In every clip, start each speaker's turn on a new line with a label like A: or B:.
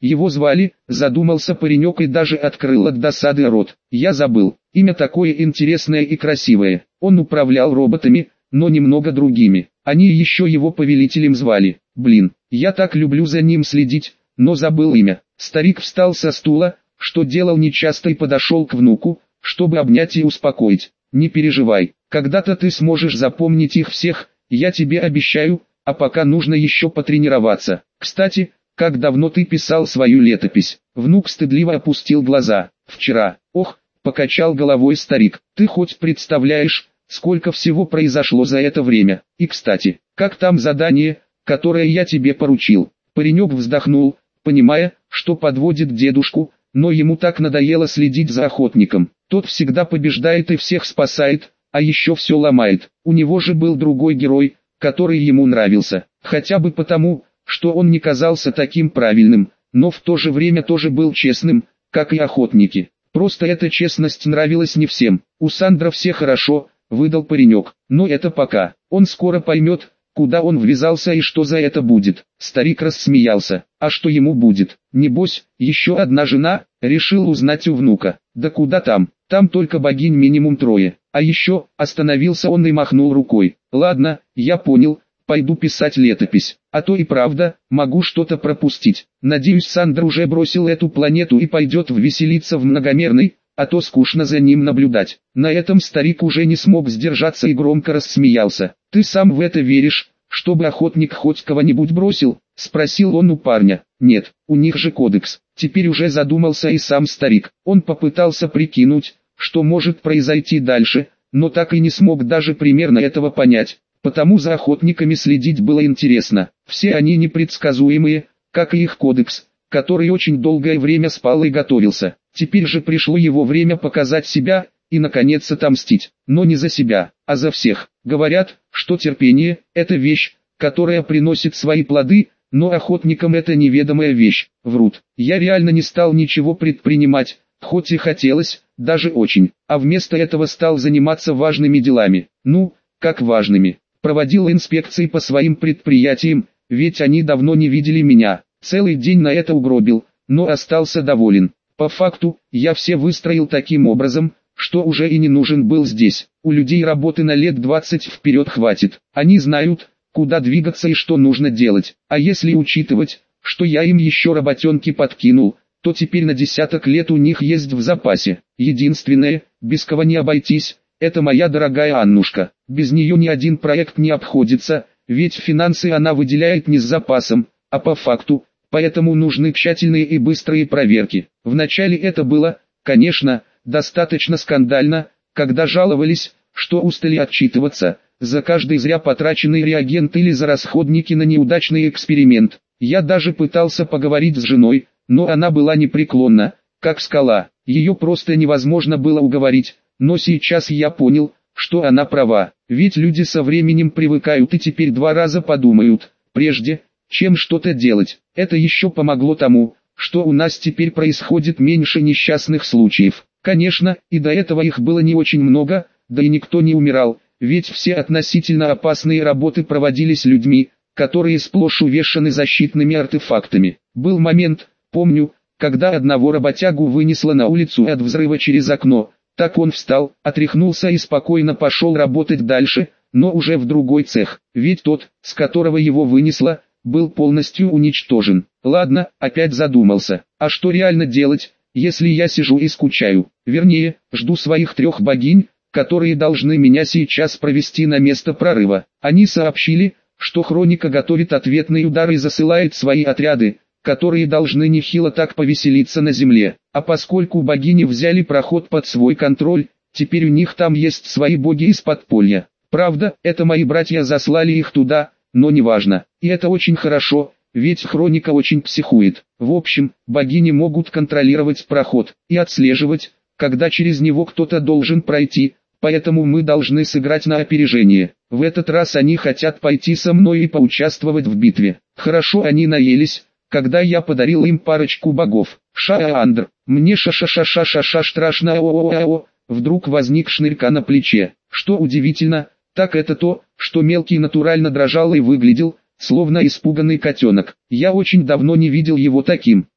A: Его звали, задумался паренек и даже открыл от досады рот. Я забыл, имя такое интересное и красивое. Он управлял роботами, но немного другими. Они еще его повелителем звали. Блин, я так люблю за ним следить, но забыл имя. Старик встал со стула, что делал нечасто, и подошел к внуку, чтобы обнять и успокоить. Не переживай, когда-то ты сможешь запомнить их всех, я тебе обещаю, а пока нужно еще потренироваться. Кстати, как давно ты писал свою летопись? Внук стыдливо опустил глаза. Вчера. Ох, покачал головой старик. Ты хоть представляешь, сколько всего произошло за это время? И кстати, как там задание, которое я тебе поручил? Паренек вздохнул, понимая, что подводит дедушку, но ему так надоело следить за охотником. Тот всегда побеждает и всех спасает, а еще все ломает. У него же был другой герой, который ему нравился, хотя бы потому, что он не казался таким правильным, но в то же время тоже был честным, как и охотники. Просто эта честность нравилась не всем. У Сандра все хорошо, выдал паренек, но это пока. Он скоро поймет, куда он ввязался и что за это будет. Старик рассмеялся. А что ему будет? Небось, еще одна жена, решил узнать у внука. Да куда там? Там только богинь минимум 3. А еще, остановился он и махнул рукой. Ладно, я понял, пойду писать летопись. А то и правда, могу что-то пропустить. Надеюсь, Сандр уже бросил эту планету и пойдет веселиться в многомерный, а то скучно за ним наблюдать. На этом старик уже не смог сдержаться и громко рассмеялся. Ты сам в это веришь, чтобы охотник хоть кого-нибудь бросил? Спросил он у парня. Нет, у них же кодекс. Теперь уже задумался и сам старик. Он попытался прикинуть, что может произойти дальше, но так и не смог даже примерно этого понять. Потому за охотниками следить было интересно. Все они непредсказуемые, как и их кодекс, который очень долгое время спал и готовился. Теперь же пришло его время показать себя и наконец отомстить. Но не за себя, а за всех. Говорят, что терпение – это вещь, которая приносит свои плоды, но охотникам это неведомая вещь. Врут. Я реально не стал ничего предпринимать, хоть и хотелось, даже очень. А вместо этого стал заниматься важными делами. Ну, как важными? Проводил инспекции по своим предприятиям, ведь они давно не видели меня. Целый день на это угробил, но остался доволен. По факту, я все выстроил таким образом, что уже и не нужен был здесь. У людей работы на лет 20 вперед хватит. Они знают, куда двигаться и что нужно делать. А если учитывать, что я им еще работенки подкинул, то теперь на десяток лет у них есть в запасе. Единственное, без кого не обойтись, это моя дорогая Аннушка. Без нее ни один проект не обходится, ведь финансы она выделяет не с запасом, а по факту, поэтому нужны тщательные и быстрые проверки. Вначале это было, конечно, достаточно скандально, когда жаловались, что устали отчитываться за каждый зря потраченный реагент или за расходники на неудачный эксперимент. Я даже пытался поговорить с женой, но она была непреклонна, как скала. Ее просто невозможно было уговорить, но сейчас я понял, что она права. Ведь люди со временем привыкают и теперь 2 раза подумают, прежде чем что-то делать. Это еще помогло тому, что у нас теперь происходит меньше несчастных случаев. Конечно, и до этого их было не очень много, да и никто не умирал, ведь все относительно опасные работы проводились людьми, которые сплошь увешаны защитными артефактами. Был момент, помню, когда одного работягу вынесло на улицу от взрыва через окно. Так он встал, отряхнулся и спокойно пошел работать дальше, но уже в другой цех, ведь тот, с которого его вынесло, был полностью уничтожен. Ладно, опять задумался, а что реально делать, если я сижу и скучаю? Вернее, жду своих 3 богинь, которые должны меня сейчас провести на место прорыва. Они сообщили, что Хроника готовит ответный удар и засылает свои отряды, которые должны нехило так повеселиться на земле. А поскольку богини взяли проход под свой контроль, теперь у них там есть свои боги из подполья. Правда, это мои братья заслали их туда, но неважно. И это очень хорошо, ведь Хроника очень психует. В общем, богини могут контролировать проход и отслеживать, когда через него кто-то должен пройти, поэтому мы должны сыграть на опережение. В этот раз они хотят пойти со мной и поучаствовать в битве. Хорошо они наелись, когда я подарил им парочку богов. Шаандр, мне ша-ша-ша-ша-ша-ша страшно о-о-о-о. Вдруг возник Шнырька на плече. Что удивительно, так это то, что мелкий натурально дрожал и выглядел, словно испуганный котенок. Я очень давно не видел его таким.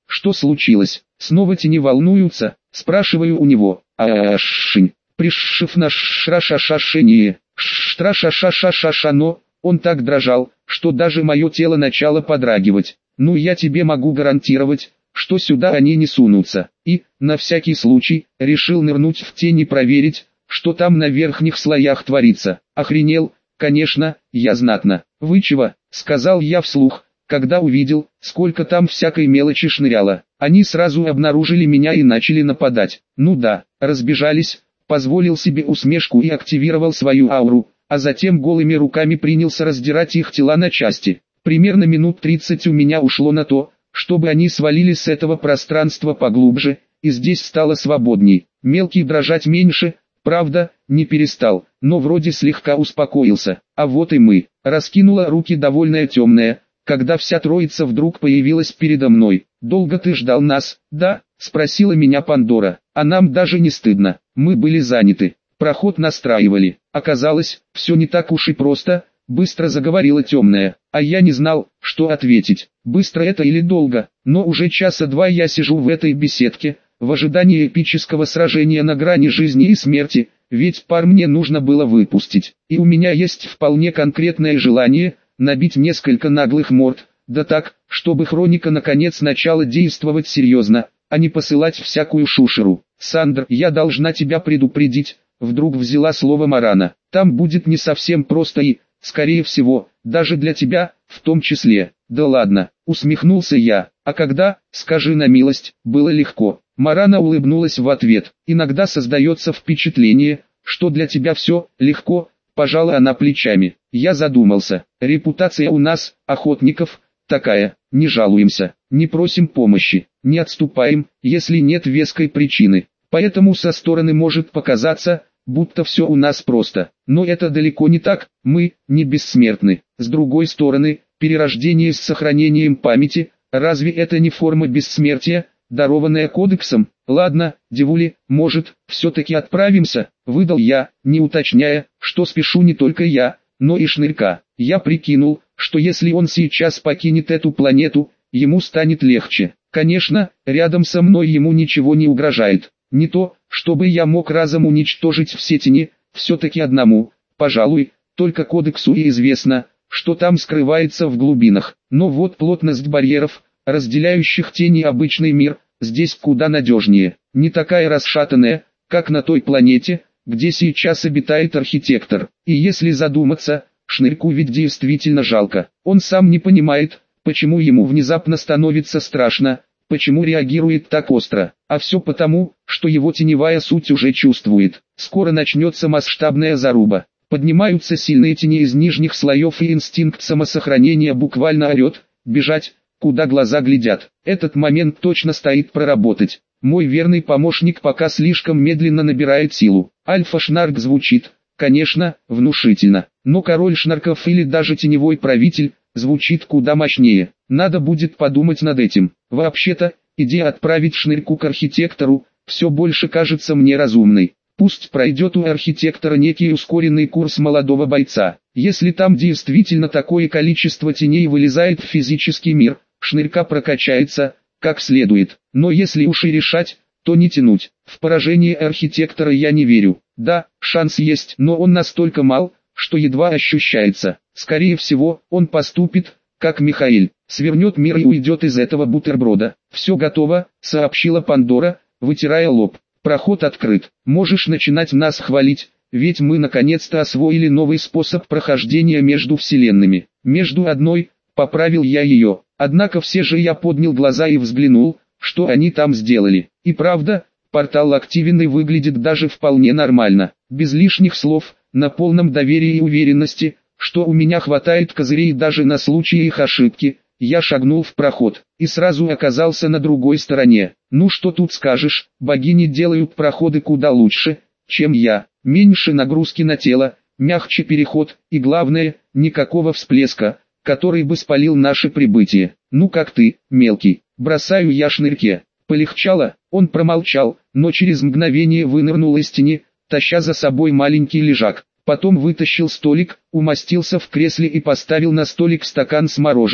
A: Что случилось? Снова тени волнуются? Спрашиваю у него. Ашшинь. Пришив на шрашашашение. Штрашашашашаша, но он так дрожал, что даже мое тело начало подрагивать. Ну я тебе могу гарантировать, что сюда они не сунутся. И, на всякий случай, решил нырнуть в тень и проверить, что там на верхних слоях творится. Охренел? Конечно, я знатно. Вы чего? Сказал я вслух, когда увидел, сколько там всякой мелочи шныряло. Они сразу обнаружили меня и начали нападать. Ну да, разбежались, позволил себе усмешку и активировал свою ауру, а затем голыми руками принялся раздирать их тела на части. Примерно минут 30 у меня ушло на то, чтобы они свалились с этого пространства поглубже, и здесь стало свободней. Мелкий дрожать меньше, правда, не перестал, но вроде слегка успокоился. А вот и мы. Раскинула руки довольная темная, когда вся троица вдруг появилась передо мной. «Долго ты ждал нас?» «Да», — спросила меня Пандора. «А нам даже не стыдно, мы были заняты. Проход настраивали. Оказалось, все не так уж и просто», — быстро заговорила темная. А я не знал, что ответить. Быстро это или долго, но уже часа два я сижу в этой беседке, в ожидании эпического сражения на грани жизни и смерти, ведь пар мне нужно было выпустить. И у меня есть вполне конкретное желание набить несколько наглых морд, да так, чтобы хроника наконец начала действовать серьезно, а не посылать всякую шушеру. «Сандр, я должна тебя предупредить», — вдруг взяла слово Марана. «Там будет не совсем просто и, скорее всего, даже для тебя, в том числе». «Да ладно», — усмехнулся я. «А когда, скажи на милость, было легко». Марана улыбнулась в ответ. «Иногда создается впечатление, что для тебя все легко», — пожала она плечами. Я задумался. Репутация у нас, охотников, такая: не жалуемся, не просим помощи, не отступаем, если нет веской причины. Поэтому со стороны может показаться, будто все у нас просто. Но это далеко не так, мы не бессмертны. С другой стороны, перерождение с сохранением памяти, разве это не форма бессмертия, дарованная кодексом? «Ладно, девули, может, все-таки отправимся?» — выдал я, не уточняя, что спешу не только я, но и Шнырька. Я прикинул, что если он сейчас покинет эту планету, ему станет легче. Конечно, рядом со мной ему ничего не угрожает. Не то, чтобы я мог разом уничтожить все тени, все-таки одному, пожалуй, только кодексу и известно, что там скрывается в глубинах. Но вот плотность барьеров, разделяющих тени и обычный мир, здесь куда надежнее. Не такая расшатанная, как на той планете, где сейчас обитает архитектор. И если задуматься, Шнырьку ведь действительно жалко. Он сам не понимает, почему ему внезапно становится страшно, почему реагирует так остро. А все потому, что его теневая суть уже чувствует. Скоро начнется масштабная заруба. Поднимаются сильные тени из нижних слоев, и инстинкт самосохранения буквально орет: бежать, куда глаза глядят. Этот момент точно стоит проработать. Мой верный помощник пока слишком медленно набирает силу. Альфа-шнарк звучит, конечно, внушительно, но король шнарков или даже теневой правитель звучит куда мощнее. Надо будет подумать над этим. Вообще-то, идея отправить Шнырьку к архитектору все больше кажется мне разумной. Пусть пройдет у архитектора некий ускоренный курс молодого бойца. Если там действительно такое количество теней вылезает в физический мир, Шнырька прокачается как следует. Но если уж и решать, то не тянуть. В поражение архитектора я не верю. Да, шанс есть, но он настолько мал, что едва ощущается. Скорее всего, он поступит, как Михаил, свернет мир и уйдет из этого бутерброда. «Все готово», — сообщила Пандора, вытирая лоб. «Проход открыт. Можешь начинать нас хвалить, ведь мы наконец-то освоили новый способ прохождения между вселенными. Между одной», — поправил я ее. Однако все же я поднял глаза и взглянул, что они там сделали. И правда, портал активен и выглядит даже вполне нормально. Без лишних слов, на полном доверии и уверенности, что у меня хватает козырей даже на случай их ошибки, я шагнул в проход и сразу оказался на другой стороне. Ну что тут скажешь, богини делают проходы куда лучше, чем я. Меньше нагрузки на тело, мягче переход и, главное, никакого всплеска, который бы спалил наше прибытие. «Ну как ты, мелкий?» — бросаю я Шнырьке. «Полегчало?» Он промолчал, но через мгновение вынырнул из тени, таща за собой маленький лежак. Потом вытащил столик, умостился в кресле и поставил на столик стакан с мороженым.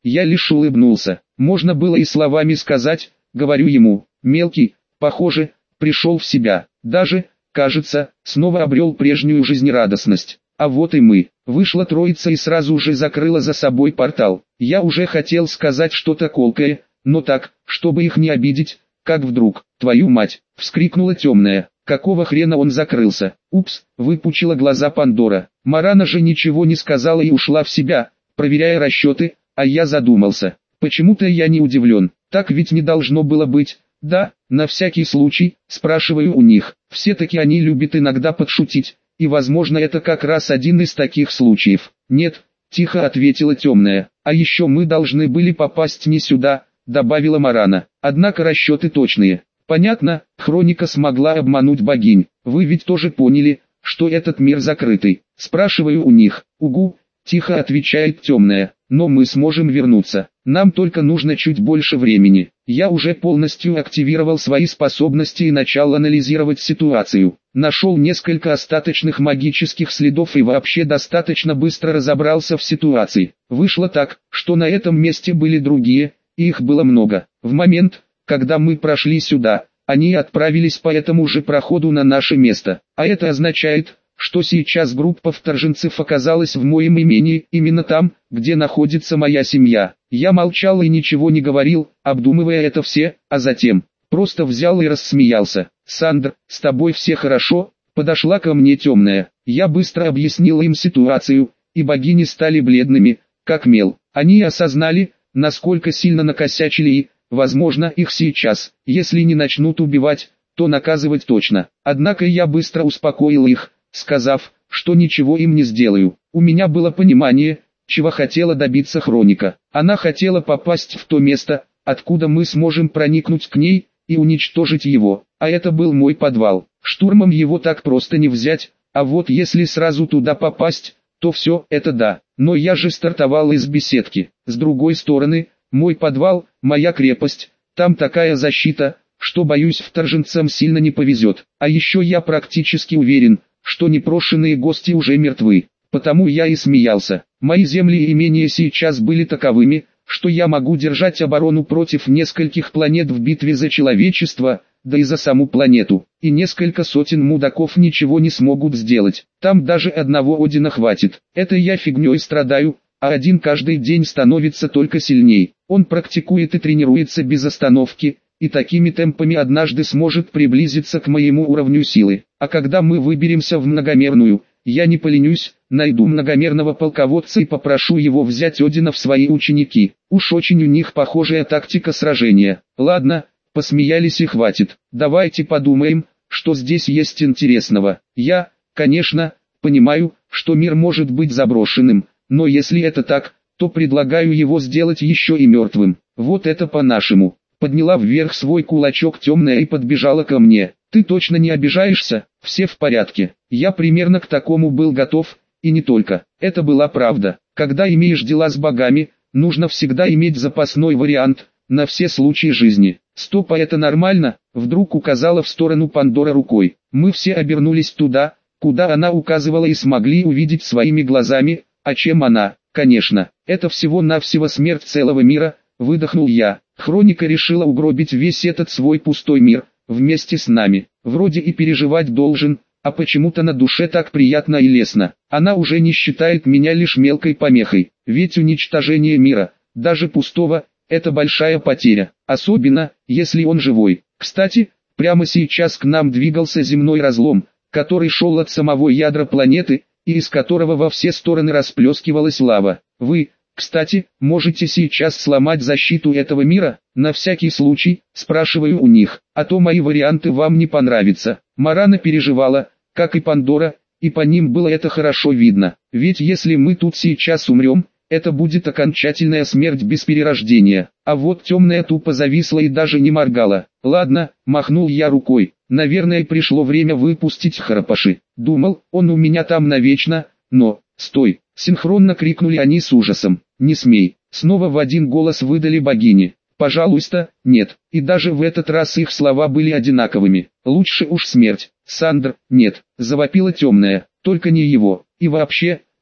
A: Я лишь улыбнулся. Можно было и словами сказать, говорю ему, мелкий, похоже, пришел в себя. Даже, кажется, снова обрел прежнюю жизнерадостность. А вот и мы. Вышла троица и сразу же закрыла за собой портал. Я уже хотел сказать что-то колкое, но так, чтобы их не обидеть, как вдруг, твою мать, вскрикнула темная. Какого хрена он закрылся? Упс, выпучила глаза Пандора. Марана же ничего не сказала и ушла в себя, проверяя расчеты, а я задумался. Почему-то я не удивлен, так ведь не должно было быть. Да, на всякий случай, спрашиваю у них. Все-таки они любят иногда подшутить, и возможно это как раз один из таких случаев. Нет, тихо ответила темная. А еще мы должны были попасть не сюда, добавила Марана. Однако расчеты точные. Понятно, Хроника смогла обмануть богинь. Вы ведь тоже поняли, что этот мир закрытый. Спрашиваю у них. Угу, тихо отвечает темная. Но мы сможем вернуться. Нам только нужно чуть больше времени. Я уже полностью активировал свои способности и начал анализировать ситуацию. Нашел несколько остаточных магических следов и вообще достаточно быстро разобрался в ситуации. Вышло так, что на этом месте были другие, и их было много. В момент, когда мы прошли сюда, они отправились по этому же проходу на наше место. А это означает, что сейчас группа вторженцев оказалась в моем имении, именно там, где находится моя семья. Я молчал и ничего не говорил, обдумывая это все, а затем просто взял и рассмеялся. «Сандр, с тобой все хорошо?» Подошла ко мне темная. Я быстро объяснил им ситуацию, и богини стали бледными, как мел. Они осознали, насколько сильно накосячили и, возможно, их сейчас, если не начнут убивать, то наказывать точно. Однако я быстро успокоил их, сказав, что ничего им не сделаю. У меня было понимание, чего хотела добиться Хроника. Она хотела попасть в то место, откуда мы сможем проникнуть к ней и уничтожить его. А это был мой подвал. Штурмом его так просто не взять, а вот если сразу туда попасть, то все, это да. Но я же стартовал из беседки. С другой стороны, мой подвал, моя крепость, там такая защита, что боюсь вторженцам сильно не повезет. А еще я практически уверен, что непрошенные гости уже мертвы. Потому я и смеялся. Мои земли и имения сейчас были таковыми, что я могу держать оборону против нескольких планет в битве за человечество, да и за саму планету. И несколько сотен мудаков ничего не смогут сделать. Там даже одного Одина хватит. Это я фигней страдаю, а один каждый день становится только сильней. Он практикует и тренируется без остановки, и такими темпами однажды сможет приблизиться к моему уровню силы. А когда мы выберемся в многомерную, я не поленюсь, найду многомерного полководца и попрошу его взять Одина в свои ученики. Уж очень у них похожая тактика сражения. Ладно, посмеялись и хватит. Давайте подумаем, что здесь есть интересного. Я, конечно, понимаю, что мир может быть заброшенным, но если это так, то предлагаю его сделать еще и мертвым. Вот это по-нашему. Подняла вверх свой кулачок темная и подбежала ко мне. Ты точно не обижаешься? Все в порядке. Я примерно к такому был готов, и не только. Это была правда. Когда имеешь дела с богами, нужно всегда иметь запасной вариант, на все случаи жизни. Стоп, а это нормально? Вдруг указала в сторону Пандора рукой. Мы все обернулись туда, куда она указывала и смогли увидеть своими глазами, а чем она, конечно. Это всего-навсего смерть целого мира, выдохнул я. Хроника решила угробить весь этот свой пустой мир, вместе с нами. Вроде и переживать должен, а почему-то на душе так приятно и лестно. Она уже не считает меня лишь мелкой помехой, ведь уничтожение мира, даже пустого, это большая потеря, особенно, если он живой. Кстати, прямо сейчас к нам двигался земной разлом, который шел от самого ядра планеты, и из которого во все стороны расплескивалась лава. Вы, кстати, можете сейчас сломать защиту этого мира? На всякий случай, спрашиваю у них, а то мои варианты вам не понравятся. Марана переживала, как и Пандора, и по ним было это хорошо видно. Ведь если мы тут сейчас умрем, это будет окончательная смерть без перерождения. А вот темная тупо зависла и даже не моргала. Ладно, махнул я рукой. Наверное, пришло время выпустить Харапаши. Думал, он у меня там навечно, но... Стой! Синхронно крикнули они с ужасом. Не смей! Снова в один голос выдали богини. Пожалуйста, нет. И даже в этот раз их слова были одинаковыми. Лучше уж смерть. Сандр, нет. Завопила темная. Только не его. И вообще,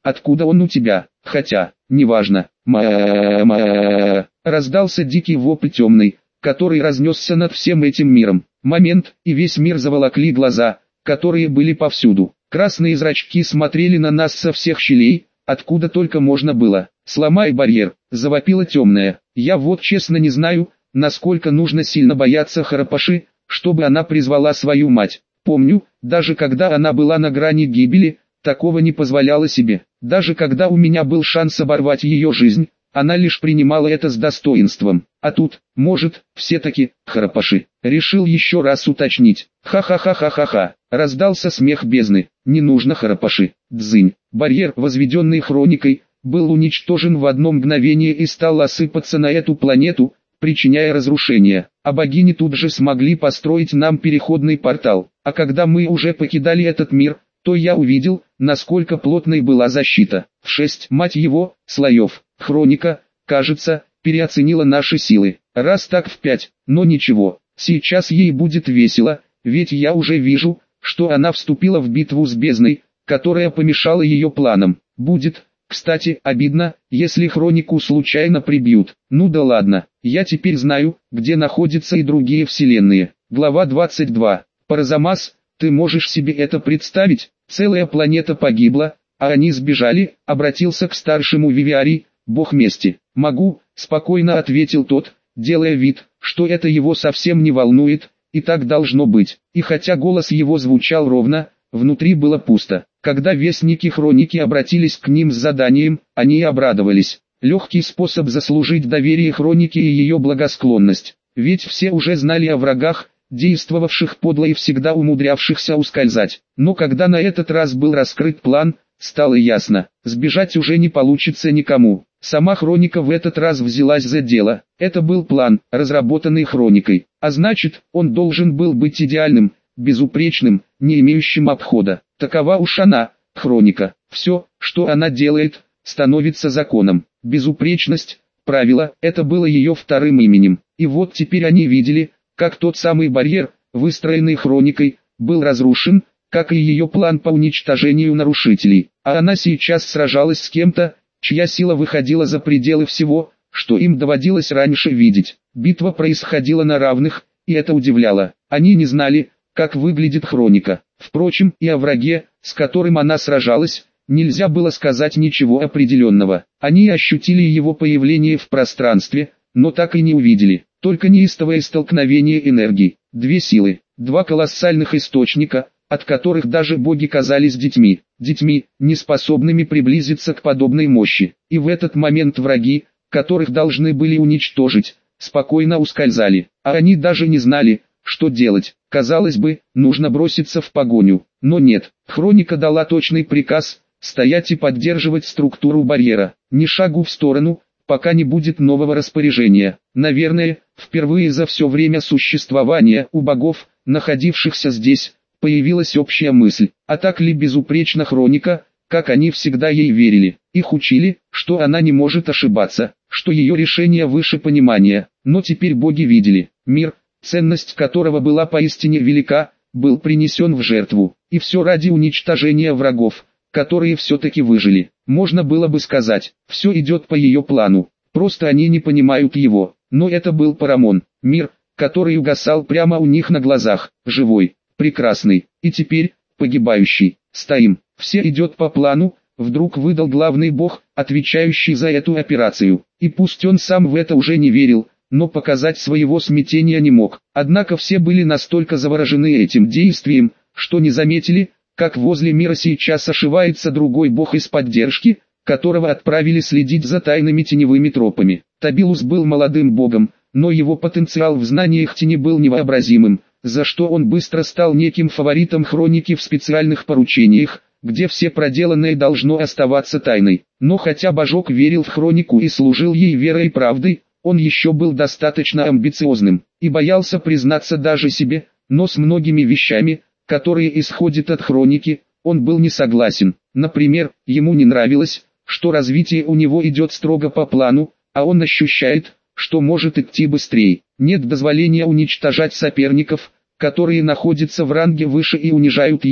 A: откуда он у тебя, хотя, неважно. Раздался дикий вопль темный, который разнесся над всем этим миром. Момент, и весь мир заволокли глаза, которые были повсюду. Красные зрачки смотрели на нас со всех щелей, откуда только можно было. «Сломай барьер», — завопила темная. Я вот честно не знаю, насколько нужно сильно бояться Харапаши, чтобы она призвала свою мать. Помню, даже когда она была на грани гибели, такого не позволяла себе. Даже когда у меня был шанс оборвать ее жизнь, она лишь принимала это с достоинством. А тут, может, все-таки, Харапаши, решил еще раз уточнить. Ха-ха-ха-ха-ха-ха, раздался смех бездны. Не нужно Харапаши, дзынь. Барьер, возведенный Хроникой, был уничтожен в одно мгновение и стал осыпаться на эту планету, причиняя разрушение. А богини тут же смогли построить нам переходный портал. А когда мы уже покидали этот мир, то я увидел, насколько плотной была защита. В 6, мать его, слоев. Хроника, кажется, переоценила наши силы. Раз так в 5, но ничего, сейчас ей будет весело, ведь я уже вижу, что она вступила в битву с бездной, которая помешала ее планам. Будет, кстати, обидно, если Хронику случайно прибьют. Ну да ладно, я теперь знаю, где находятся и другие вселенные. Глава 22. Паразамас, ты можешь себе это представить? Целая планета погибла, а они сбежали, обратился к старшему Вивиарий, бог мести. Могу, спокойно ответил тот, делая вид, что это его совсем не волнует, и так должно быть. И хотя голос его звучал ровно, внутри было пусто. Когда вестники Хроники обратились к ним с заданием, они и обрадовались. Легкий способ заслужить доверие Хроники и ее благосклонность. Ведь все уже знали о врагах, действовавших подло и всегда умудрявшихся ускользать. Но когда на этот раз был раскрыт план, стало ясно, сбежать уже не получится никому. Сама Хроника в этот раз взялась за дело. Это был план, разработанный Хроникой. А значит, он должен был быть идеальным, безупречным, не имеющим обхода. Такова уж она, Хроника. Все, что она делает, становится законом. Безупречность, правило, это было ее вторым именем. И вот теперь они видели, как тот самый барьер, выстроенный Хроникой, был разрушен, как и ее план по уничтожению нарушителей. А она сейчас сражалась с кем-то, чья сила выходила за пределы всего, что им доводилось раньше видеть. Битва происходила на равных, и это удивляло. Они не знали, как выглядит Хроника. Впрочем, и о враге, с которым она сражалась, нельзя было сказать ничего определенного. Они ощутили его появление в пространстве, но так и не увидели. Только неистовое столкновение энергий. Две силы, два колоссальных источника, от которых даже боги казались детьми. Детьми, неспособными приблизиться к подобной мощи. И в этот момент враги, которых должны были уничтожить, спокойно ускользали. А они даже не знали, что делать. Казалось бы, нужно броситься в погоню. Но нет, Хроника дала точный приказ – стоять и поддерживать структуру барьера. Ни шагу в сторону, пока не будет нового распоряжения. Наверное, впервые за все время существования у богов, находившихся здесь, появилась общая мысль. А так ли безупречна Хроника, как они всегда ей верили? Их учили, что она не может ошибаться, что ее решение выше понимания. Но теперь боги видели, мир, ценность которого была поистине велика, был принесен в жертву. И все ради уничтожения врагов, которые все-таки выжили. Можно было бы сказать, все идет по ее плану, просто они не понимают его. Но это был Парамон, мир, который угасал прямо у них на глазах, живой, прекрасный, и теперь, погибающий. Стоим, все идет по плану, вдруг выдал главный бог, отвечающий за эту операцию. И пусть он сам в это уже не верил, но показать своего смятения не мог. Однако все были настолько заворожены этим действием, что не заметили, как возле мира сейчас ошивается другой бог из поддержки, которого отправили следить за тайными теневыми тропами. Табилус был молодым богом, но его потенциал в знаниях тени был невообразимым, за что он быстро стал неким фаворитом Хроники в специальных поручениях, где все проделанное должно оставаться тайной. Но хотя божок верил в Хронику и служил ей верой и правдой, он еще был достаточно амбициозным, и боялся признаться даже себе, но с многими вещами, которые исходят от Хроники, он был не согласен. Например, ему не нравилось, что развитие у него идет строго по плану, а он ощущает, что может идти быстрее. Нет дозволения уничтожать соперников, которые находятся в ранге выше и унижают его.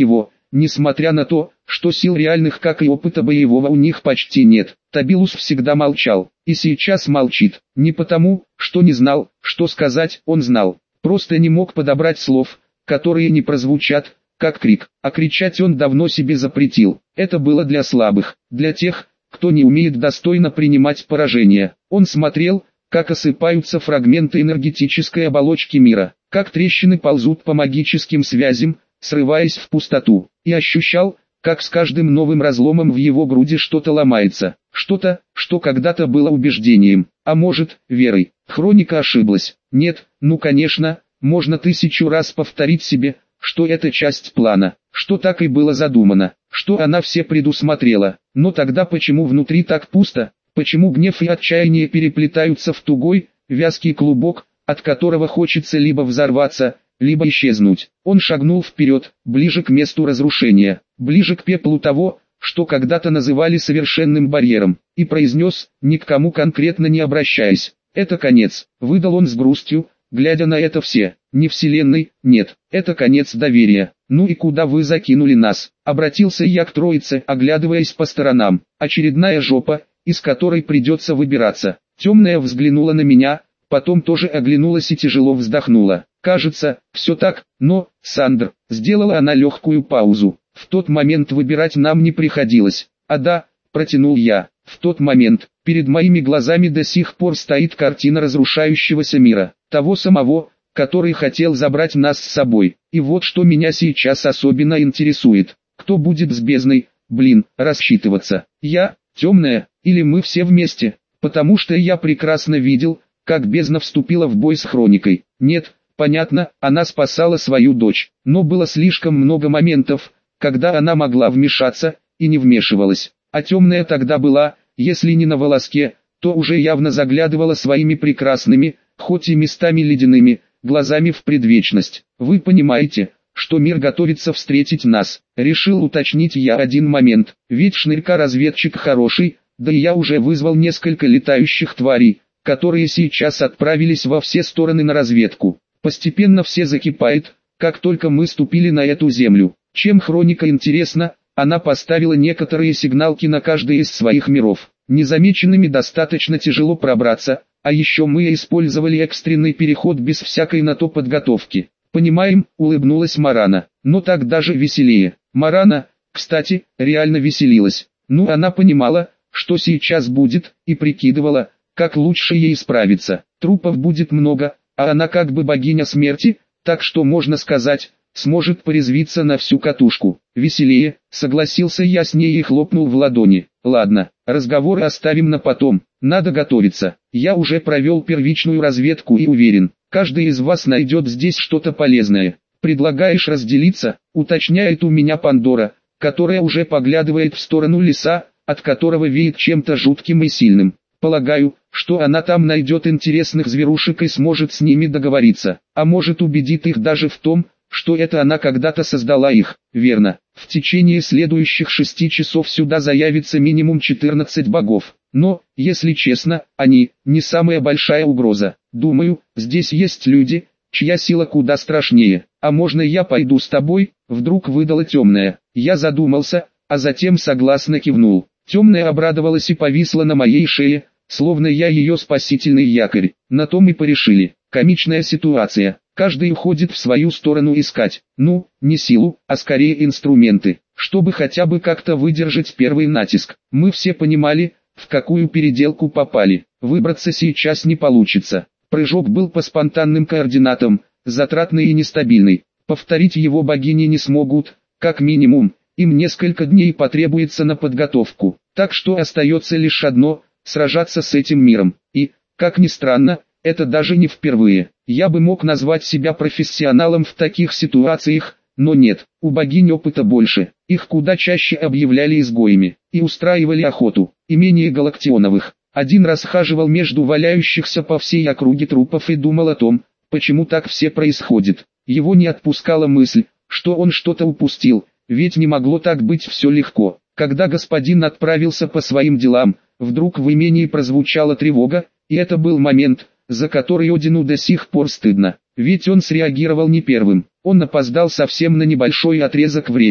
A: несмотря на то, что сил реальных как и опыта боевого у них почти нет. Табилус всегда молчал, и сейчас молчит, не потому, что не знал, что сказать, он знал, просто не мог подобрать слов, которые не прозвучат, как крик, а кричать он давно себе запретил. Это было для слабых, для тех, кто не умеет достойно принимать поражение. Он смотрел, как осыпаются фрагменты энергетической оболочки мира, как трещины ползут по магическим связям, срываясь в пустоту, и ощущал, как с каждым новым разломом в его груди что-то ломается, что-то, что когда-то было убеждением, а может, верой. Хроника ошиблась. Нет, ну конечно, можно 1000 раз повторить себе, что это часть плана, что так и было задумано, что она все предусмотрела, но тогда почему внутри так пусто, почему гнев и отчаяние переплетаются в тугой, вязкий клубок, от которого хочется либо взорваться, либо исчезнуть. Он шагнул вперед, ближе к месту разрушения, ближе к пеплу того, что когда-то называли совершенным барьером, и произнес, ни к кому конкретно не обращаясь: «Это конец», выдал он с грустью, глядя на это все. «Не вселенной, нет, это конец доверия. Ну и куда вы закинули нас?» Обратился я к троице, оглядываясь по сторонам. Очередная жопа, из которой придется выбираться. Темная взглянула на меня, потом тоже оглянулась и тяжело вздохнула. «Кажется, все так, но, Сандр», сделала она легкую паузу, «в тот момент выбирать нам не приходилось». «А да», протянул я, «в тот момент, перед моими глазами до сих пор стоит картина разрушающегося мира, того самого, который хотел забрать нас с собой. И вот что меня сейчас особенно интересует. Кто будет с бездной, рассчитываться? Я, темная, или мы все вместе? Потому что я прекрасно видел, как бездна вступила в бой с Хроникой. Нет, понятно, она спасала свою дочь, но было слишком много моментов, когда она могла вмешаться, и не вмешивалась. А темная тогда была, если не на волоске, то уже явно заглядывала своими прекрасными, хоть и местами ледяными, глазами в предвечность. Вы понимаете, что мир готовится встретить нас? Решил уточнить я один момент, ведь Шнырька-разведчик хороший, да и я уже вызвал несколько летающих тварей, которые сейчас отправились во все стороны на разведку. Постепенно все закипает, как только мы ступили на эту землю. Чем Хроника интересна, она поставила некоторые сигналки на каждый из своих миров. Незамеченными достаточно тяжело пробраться, а еще мы использовали экстренный переход без всякой на то подготовки. «Понимаем», — улыбнулась Марана, — «но так даже веселее». Марана, кстати, реально веселилась. Ну, она понимала, что сейчас будет, и прикидывала, как лучше ей справиться. Трупов будет много, а она как бы богиня смерти, так что можно сказать, сможет порезвиться на всю катушку. «Веселее», — согласился я с ней и хлопнул в ладони. «Ладно, разговоры оставим на потом, надо готовиться. Я уже провел первичную разведку и уверен, каждый из вас найдет здесь что-то полезное. Предлагаешь разделиться?» — уточняет у меня Пандора, которая уже поглядывает в сторону леса, от которого веет чем-то жутким и сильным. Полагаю, что она там найдет интересных зверушек и сможет с ними договориться, а может убедит их даже в том, что это она когда-то создала их. Верно, в течение следующих 6 часов сюда заявится минимум 14 богов. Но, если честно, они не самая большая угроза. Думаю, здесь есть люди, чья сила куда страшнее. «А можно я пойду с тобой?» — вдруг выдала темная. Я задумался, а затем согласно кивнул. Темная обрадовалась и повисла на моей шее, словно я ее спасительный якорь. На том и порешили. Комичная ситуация. Каждый уходит в свою сторону искать, не силу, а скорее инструменты, чтобы хотя бы как-то выдержать первый натиск. Мы все понимали, в какую переделку попали. Выбраться сейчас не получится. Прыжок был по спонтанным координатам, затратный и нестабильный. Повторить его богини не смогут, как минимум, им несколько дней потребуется на подготовку. Так что остается лишь одно – сражаться с этим миром. И, как ни странно, это даже не впервые. Я бы мог назвать себя профессионалом в таких ситуациях, но нет, у богинь опыта больше. Их куда чаще объявляли изгоями и устраивали охоту, и менее Галактионовых. Один расхаживал между валяющихся по всей округе трупов и думал о том, почему так все происходит. Его не отпускала мысль, что он что-то упустил, ведь не могло так быть все легко. Когда господин отправился по своим делам, вдруг в имении прозвучала тревога, и это был момент, за который Одину до сих пор стыдно. Ведь он среагировал не первым, он опоздал совсем на небольшой отрезок времени.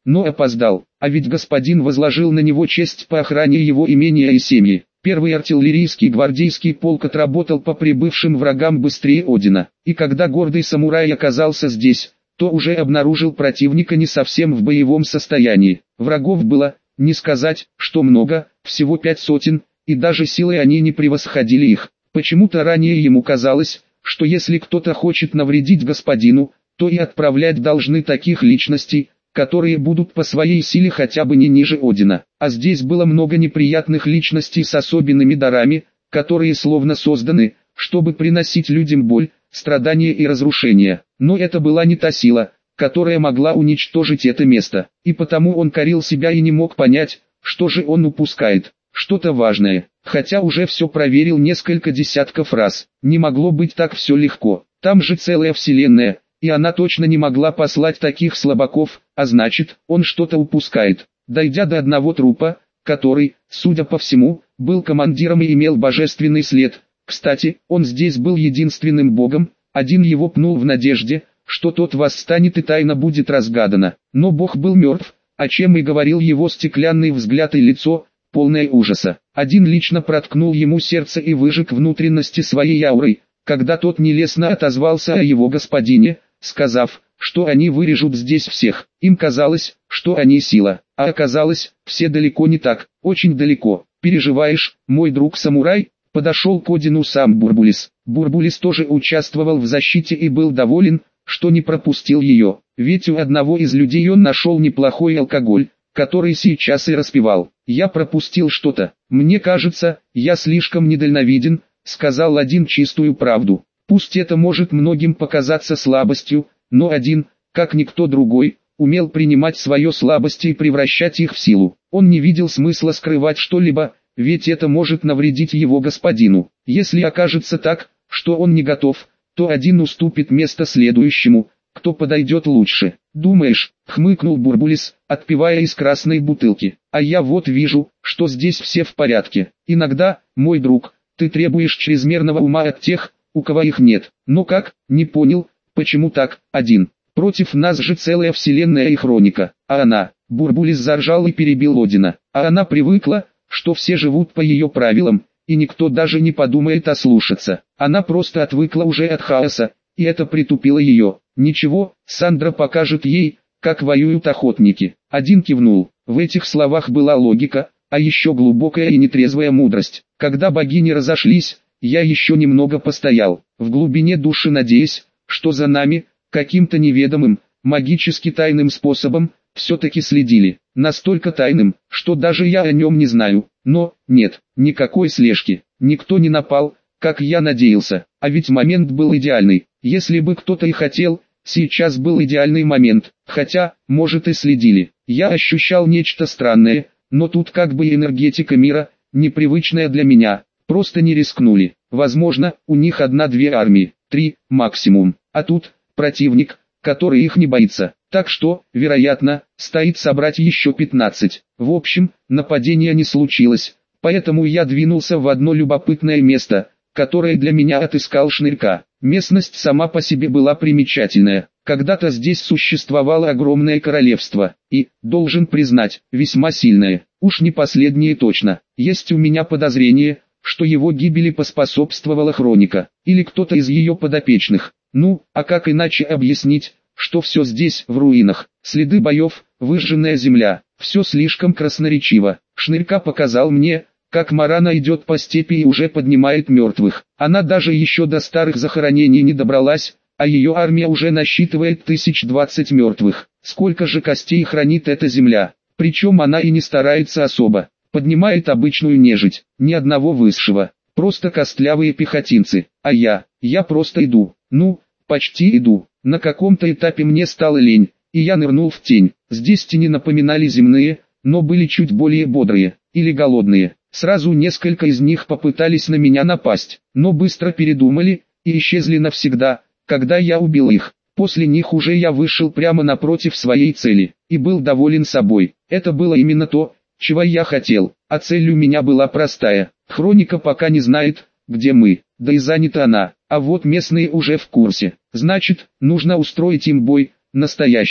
A: но опоздал, а ведь господин возложил на него честь по охране его имения и семьи. Первый артиллерийский гвардейский полк отработал по прибывшим врагам быстрее Одина, и когда гордый самурай оказался здесь, то уже обнаружил противника не совсем в боевом состоянии. Врагов было, не сказать, что много, всего 5 сотен, и даже силой они не превосходили их. Почему-то ранее ему казалось, что если кто-то хочет навредить господину, то и отправлять должны таких личностей, которые будут по своей силе хотя бы не ниже Одина. А здесь было много неприятных личностей с особенными дарами, которые словно созданы, чтобы приносить людям боль, страдания и разрушения. Но это была не та сила, которая могла уничтожить это место, и потому он корил себя и не мог понять, что же он упускает. Что-то важное, хотя уже все проверил несколько десятков раз. Не могло быть так все легко, там же целая вселенная, и она точно не могла послать таких слабаков, а значит, он что-то упускает. Дойдя до одного трупа, который, судя по всему, был командиром и имел божественный след. Кстати, он здесь был единственным богом, один его пнул в надежде, что тот восстанет и тайна будет разгадана. Но бог был мертв, о чем и говорил его стеклянный взгляд и лицо, полное ужаса. Один лично проткнул ему сердце и выжег внутренности своей аурой, когда тот нелестно отозвался о его господине, сказав, что они вырежут здесь всех. Им казалось, что они сила, а оказалось, все далеко не так, очень далеко. «Переживаешь, мой друг-самурай?» Подошел к Одину сам Бурбулис. Бурбулис тоже участвовал в защите и был доволен, что не пропустил ее, ведь у одного из людей он нашел неплохой алкоголь, который сейчас и распивал. «Я пропустил что-то, мне кажется, я слишком недальновиден», сказал один чистую правду. Пусть это может многим показаться слабостью, но один, как никто другой, умел принимать свою слабость и превращать их в силу. Он не видел смысла скрывать что-либо, ведь это может навредить его господину. Если окажется так, что он не готов, то один уступит место следующему, кто подойдет лучше. «Думаешь?» — хмыкнул Бурбулис, отпивая из красной бутылки. «А я вот вижу, что здесь все в порядке. Иногда, мой друг, ты требуешь чрезмерного ума от тех, у кого их нет. Но как? Не понял, почему так? Один. Против нас же целая вселенная и хроника. А она...» Бурбулис заржал и перебил Одина. «А она привыкла, что все живут по ее правилам, и никто даже не подумает ослушаться. Она просто отвыкла уже от хаоса, и это притупило ее. Ничего, Сандра покажет ей, как воюют охотники». Один кивнул. В этих словах была логика, а еще глубокая и нетрезвая мудрость. Когда богини разошлись, я еще немного постоял, в глубине души надеясь, что за нами, каким-то неведомым, магически тайным способом, все-таки следили. Настолько тайным, что даже я о нем не знаю. Но, нет, никакой слежки. Никто не напал, как я надеялся. А ведь момент был идеальный. Если бы кто-то и хотел, сейчас был идеальный момент. Хотя, может и следили. Я ощущал нечто странное, но тут как бы энергетика мира, непривычная для меня. Просто не рискнули. Возможно, у них 1-2 армии, 3 максимум. А тут, противник, который их не боится. Так что, вероятно, стоит собрать еще 15. В общем, нападения не случилось, поэтому я двинулся в одно любопытное место, которое для меня отыскал Шнырька. Местность сама по себе была примечательная. Когда-то здесь существовало огромное королевство, и, должен признать, весьма сильное. Уж не последнее точно. Есть у меня подозрение, что его гибели поспособствовала хроника, или кто-то из ее подопечных. Ну, а как иначе объяснить, что все здесь в руинах, следы боев, выжженная земля, все слишком красноречиво. Шнырька показал мне, как Марана идет по степи и уже поднимает мертвых. Она даже еще до старых захоронений не добралась, а ее армия уже насчитывает 1020 мертвых. Сколько же костей хранит эта земля? Причем она и не старается особо. Поднимает обычную нежить, ни одного высшего, просто костлявые пехотинцы. А я просто иду, ну, почти иду. На каком-то этапе мне стало лень, и я нырнул в тень. Здесь тени напоминали земные, но были чуть более бодрые, или голодные. Сразу несколько из них попытались на меня напасть, но быстро передумали, и исчезли навсегда, когда я убил их. После них уже я вышел прямо напротив своей цели, и был доволен собой. Это было именно то, чего я хотел, а цель у меня была простая. Хроника пока не знает, где мы, да и занята она, а вот местные уже в курсе. Значит, нужно устроить им бой, настоящий.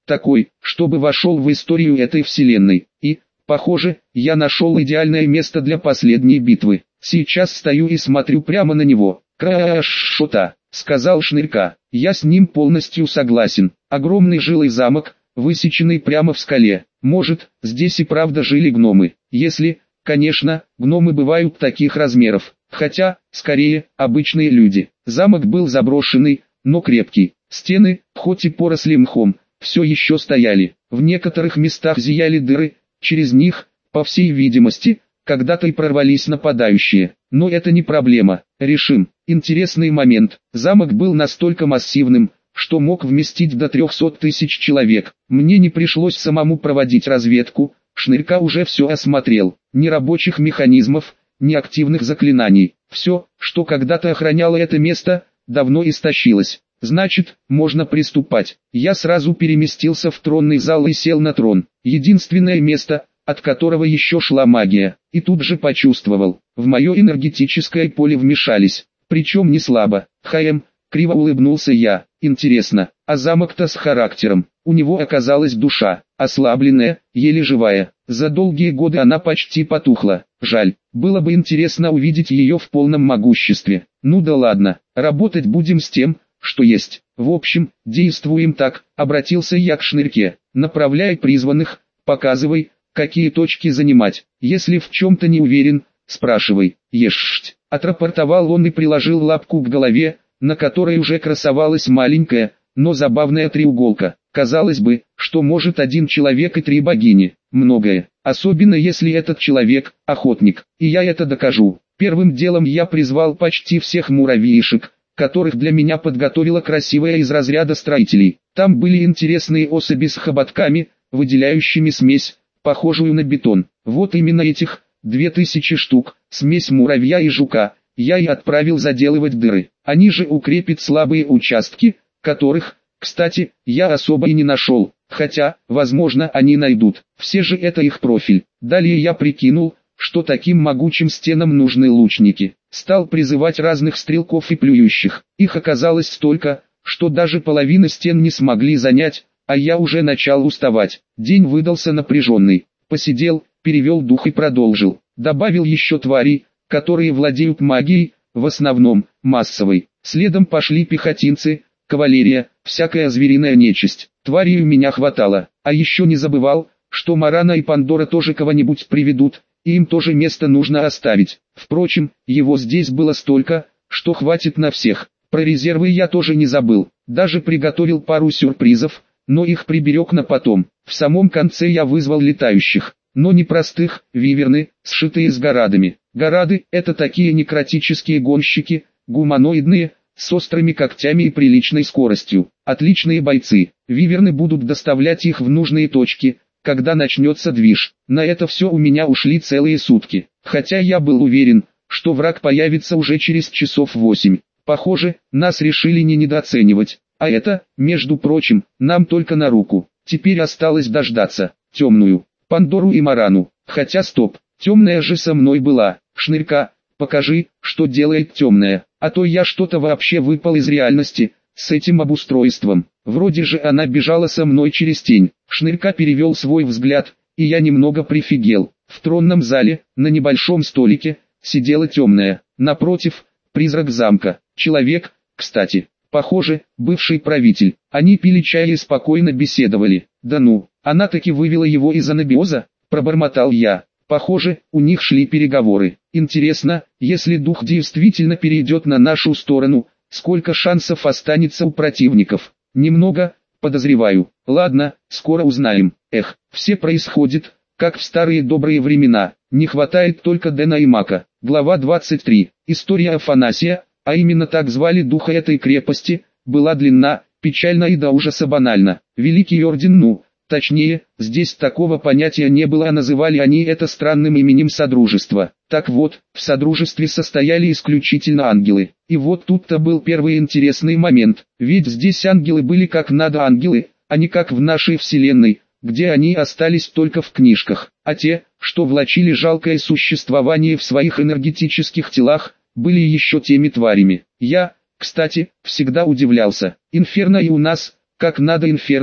A: такой, чтобы вошел в историю этой вселенной. И, похоже, я нашел идеальное место для последней битвы. Сейчас стою и смотрю прямо на него. «Крашота», — сказал Шнырька. «Я с ним полностью согласен. Огромный жилой замок, высеченный прямо в скале. Может, здесь и правда жили гномы. Если, конечно, гномы бывают таких размеров. Хотя, скорее, обычные люди. Замок был заброшенный, но крепкий. Стены, хоть и поросли мхом, все еще стояли. В некоторых местах зияли дыры, через них, по всей видимости, когда-то и прорвались нападающие. Но это не проблема, решим. Интересный момент. Замок был настолько массивным, что мог вместить до 300 тысяч человек. Мне не пришлось самому проводить разведку, Шнырька уже все осмотрел. Ни рабочих механизмов, ни активных заклинаний. Все, что когда-то охраняло это место, давно истощилось. Значит, можно приступать. Я сразу переместился в тронный зал и сел на трон. Единственное место, от которого еще шла магия. И тут же почувствовал, в мое энергетическое поле вмешались. Причем не слабо. Криво улыбнулся я. Интересно, а замок-то с характером. У него оказалась душа, ослабленная, еле живая. За долгие годы она почти потухла. Жаль, было бы интересно увидеть ее в полном могуществе. Ну да ладно, работать будем с тем, что есть. В общем, действуем так, обратился я к Шнырьке. Направляй призванных, показывай, какие точки занимать. Если в чем-то не уверен, спрашивай. Ешьть. Отрапортовал он и приложил лапку к голове, на которой уже красовалась маленькая, но забавная треуголка. Казалось бы, что может один человек и 3 богини. Многое. Особенно если этот человек – охотник. И я это докажу. Первым делом я призвал почти всех муравьишек, которых для меня подготовила красивая из разряда строителей. Там были интересные особи с хоботками, выделяющими смесь, похожую на бетон. Вот именно этих 2000 штук, смесь муравья и жука, я и отправил заделывать дыры. Они же укрепят слабые участки, которых, кстати, я особо и не нашел, хотя, возможно, они найдут. Все же это их профиль. Далее я прикинул, что таким могучим стенам нужны лучники. Стал призывать разных стрелков и плюющих. Их оказалось столько, что даже половина стен не смогли занять, а я уже начал уставать. День выдался напряженный. Посидел, перевел дух и продолжил. Добавил еще тварей, которые владеют магией, в основном, массовой. Следом пошли пехотинцы, кавалерия, всякая звериная нечисть. Тварей у меня хватало. А еще не забывал, что Марана и Пандора тоже кого-нибудь приведут, и им тоже место нужно оставить. Впрочем, его здесь было столько, что хватит на всех. Про резервы я тоже не забыл. Даже приготовил пару сюрпризов, но их приберег на потом. В самом конце я вызвал летающих, но не простых, виверны, сшитые с горадами. Горады – это такие некротические гонщики, гуманоидные, с острыми когтями и приличной скоростью. Отличные бойцы. Виверны будут доставлять их в нужные точки, когда начнется движ. На это все у меня ушли целые сутки. Хотя я был уверен, что враг появится уже через часов 8. Похоже, нас решили не недооценивать. А это, между прочим, нам только на руку. Теперь осталось дождаться темную, Пандору и Марану. Хотя стоп, темная же со мной была. Шнырька, покажи, что делает темная. А то я что-то вообще выпал из реальности, с этим обустройством. Вроде же она бежала со мной через тень. Шнырька перевел свой взгляд, и я немного прифигел. В тронном зале, на небольшом столике, сидела темная. Напротив, призрак замка. Человек, кстати, похоже, бывший правитель. Они пили чай и спокойно беседовали. Да ну, она таки вывела его из анабиоза, пробормотал я. Похоже, у них шли переговоры. Интересно, если дух действительно перейдет на нашу сторону, сколько шансов останется у противников? Немного, подозреваю. Ладно, скоро узнаем. Все происходит, как в старые добрые времена. Не хватает только Дэна и Мака. Глава 23. История Афанасия, а именно так звали духа этой крепости, была длинна, печальна и до ужаса банальна. Великий Орден, точнее, здесь такого понятия не было, а называли они это странным именем Содружества. Так вот, в Содружестве состояли исключительно ангелы. И вот тут-то был первый интересный момент, ведь здесь ангелы были как надо ангелы, а не как в нашей вселенной, где они остались только в книжках. А те, что влачили жалкое существование в своих энергетических телах, были еще теми тварями. Я, кстати, всегда удивлялся. Инферно и у нас, как надо инферно,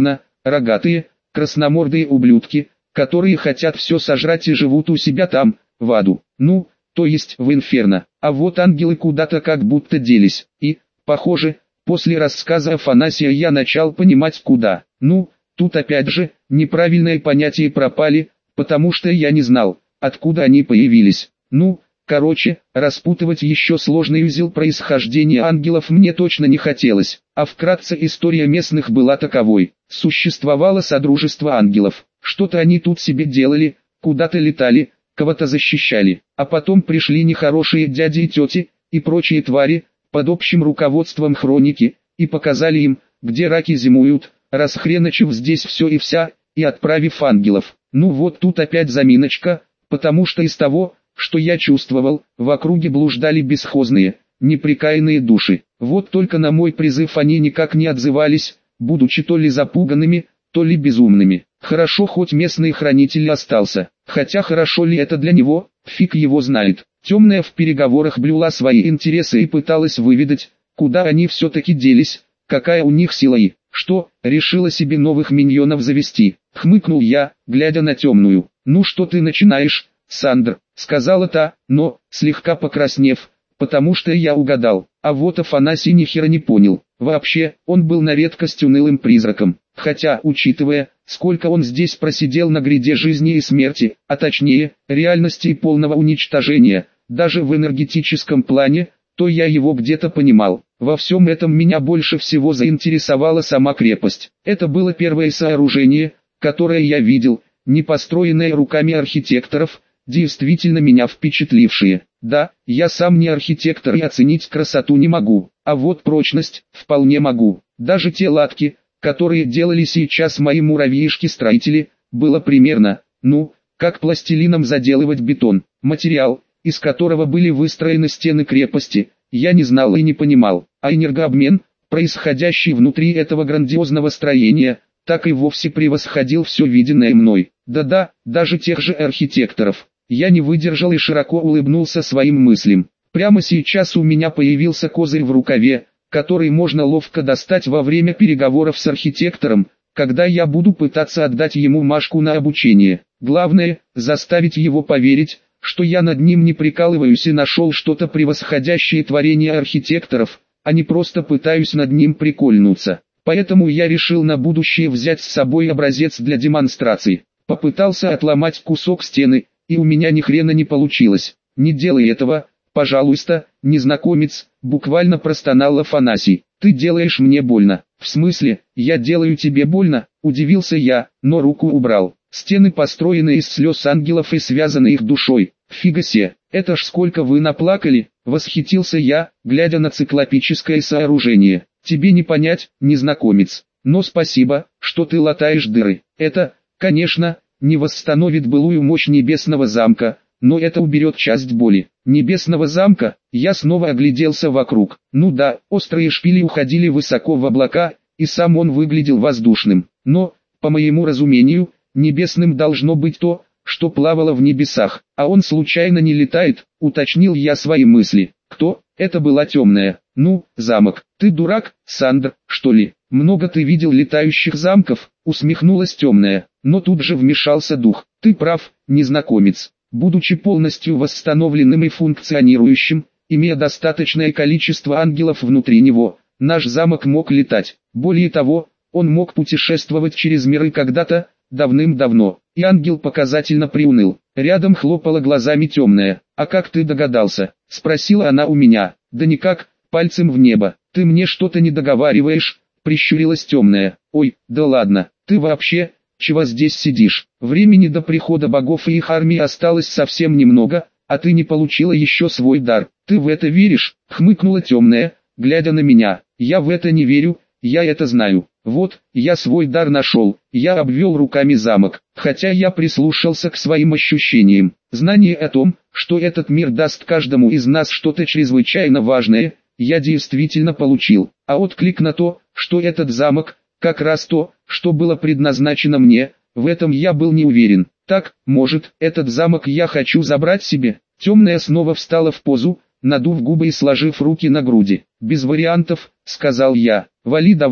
A: рогатые, красномордые ублюдки, которые хотят все сожрать и живут у себя там, в аду, ну, то есть в инферно. А вот ангелы куда-то как будто делись, и, похоже, после рассказа Афанасия я начал понимать куда. Ну, тут опять же, неправильные понятия пропали, потому что я не знал, откуда они появились. Ну, короче, распутывать еще сложный узел происхождения ангелов мне точно не хотелось, а вкратце история местных была таковой. Существовало содружество ангелов, что-то они тут себе делали, куда-то летали, кого-то защищали, а потом пришли нехорошие дяди и тети, и прочие твари, под общим руководством хроники, и показали им, где раки зимуют, расхреначив здесь все и вся, и отправив ангелов. Ну вот тут опять заминочка, потому что из того, что я чувствовал, в округе блуждали бесхозные, неприкаянные души. Вот только на мой призыв они никак не отзывались, будучи то ли запуганными, то ли безумными. Хорошо хоть местный хранитель остался, хотя хорошо ли это для него, фиг его знает. Темная в переговорах блюла свои интересы и пыталась выведать, куда они все-таки делись, какая у них сила и, что, решила себе новых миньонов завести. Хмыкнул я, глядя на темную. «Ну что ты начинаешь, Сандр?» — сказала та, но, слегка покраснев, потому что я угадал. А вот Афанасий ни хера не понял. Вообще, он был на редкость унылым призраком. Хотя, учитывая, сколько он здесь просидел на гряде жизни и смерти, а точнее, реальности и полного уничтожения, даже в энергетическом плане, то я его где-то понимал. Во всем этом меня больше всего заинтересовала сама крепость. Это было первое сооружение, которое я видел, не построенное руками архитекторов, действительно меня впечатлившие. Да, я сам не архитектор и оценить красоту не могу, а вот прочность вполне могу. Даже те латки, которые делали сейчас мои муравьишки-строители, было примерно, ну, как пластилином заделывать бетон. Материал, из которого были выстроены стены крепости, я не знал и не понимал, а энергообмен, происходящий внутри этого грандиозного строения, так и вовсе превосходил все виденное мной. Да-да, даже тех же архитекторов. Я не выдержал и широко улыбнулся своим мыслям. Прямо сейчас у меня появился козырь в рукаве, который можно ловко достать во время переговоров с архитектором, когда я буду пытаться отдать ему Машку на обучение. Главное, заставить его поверить, что я над ним не прикалываюсь и нашел что-то превосходящее творение архитекторов, а не просто пытаюсь над ним прикольнуться. Поэтому я решил на будущее взять с собой образец для демонстрации. Попытался отломать кусок стены, и у меня ни хрена не получилось. «Не делай этого, пожалуйста, незнакомец», — буквально простонал Афанасий. «Ты делаешь мне больно». «В смысле, я делаю тебе больно?» — удивился я, но руку убрал. «Стены построены из слез ангелов и связаны их душой. Фига се, это ж сколько вы наплакали!» — восхитился я, глядя на циклопическое сооружение. «Тебе не понять, незнакомец, но спасибо, что ты латаешь дыры. Это, конечно, не восстановит былую мощь небесного замка, но это уберет часть боли». Небесного замка, я снова огляделся вокруг. Ну да, острые шпили уходили высоко в облака, и сам он выглядел воздушным. Но, по моему разумению, небесным должно быть то, что плавало в небесах, а он случайно не летает, уточнил я свои мысли. Кто? Это была темная. Ну, замок. Ты дурак, Сандр, что ли? Много ты видел летающих замков, усмехнулась темная, но тут же вмешался дух. Ты прав, незнакомец. Будучи полностью восстановленным и функционирующим, имея достаточное количество ангелов внутри него, наш замок мог летать. Более того, он мог путешествовать через миры когда-то, давным-давно. И ангел показательно приуныл. Рядом хлопала глазами темная. «А как ты догадался?» — спросила она у меня. «Да никак, пальцем в небо. Ты мне что-то не договариваешь?» — прищурилась темная. «Ой, да ладно, ты вообще, чего здесь сидишь? Времени до прихода богов и их армии осталось совсем немного, а ты не получила еще свой дар. Ты в это веришь?» — хмыкнула темная, глядя на меня. «Я в это не верю, я это знаю. Вот, я свой дар нашел». Я обвел руками замок, хотя я прислушался к своим ощущениям. Знание о том, что этот мир даст каждому из нас что-то чрезвычайно важное, я действительно получил. А отклик на то, что этот замок, как раз то, что было предназначено мне, в этом я был не уверен. Так, может, этот замок я хочу забрать себе? Темная снова встала в позу, надув губы и сложив руки на груди. «Без вариантов», — сказал я. «Вали давай,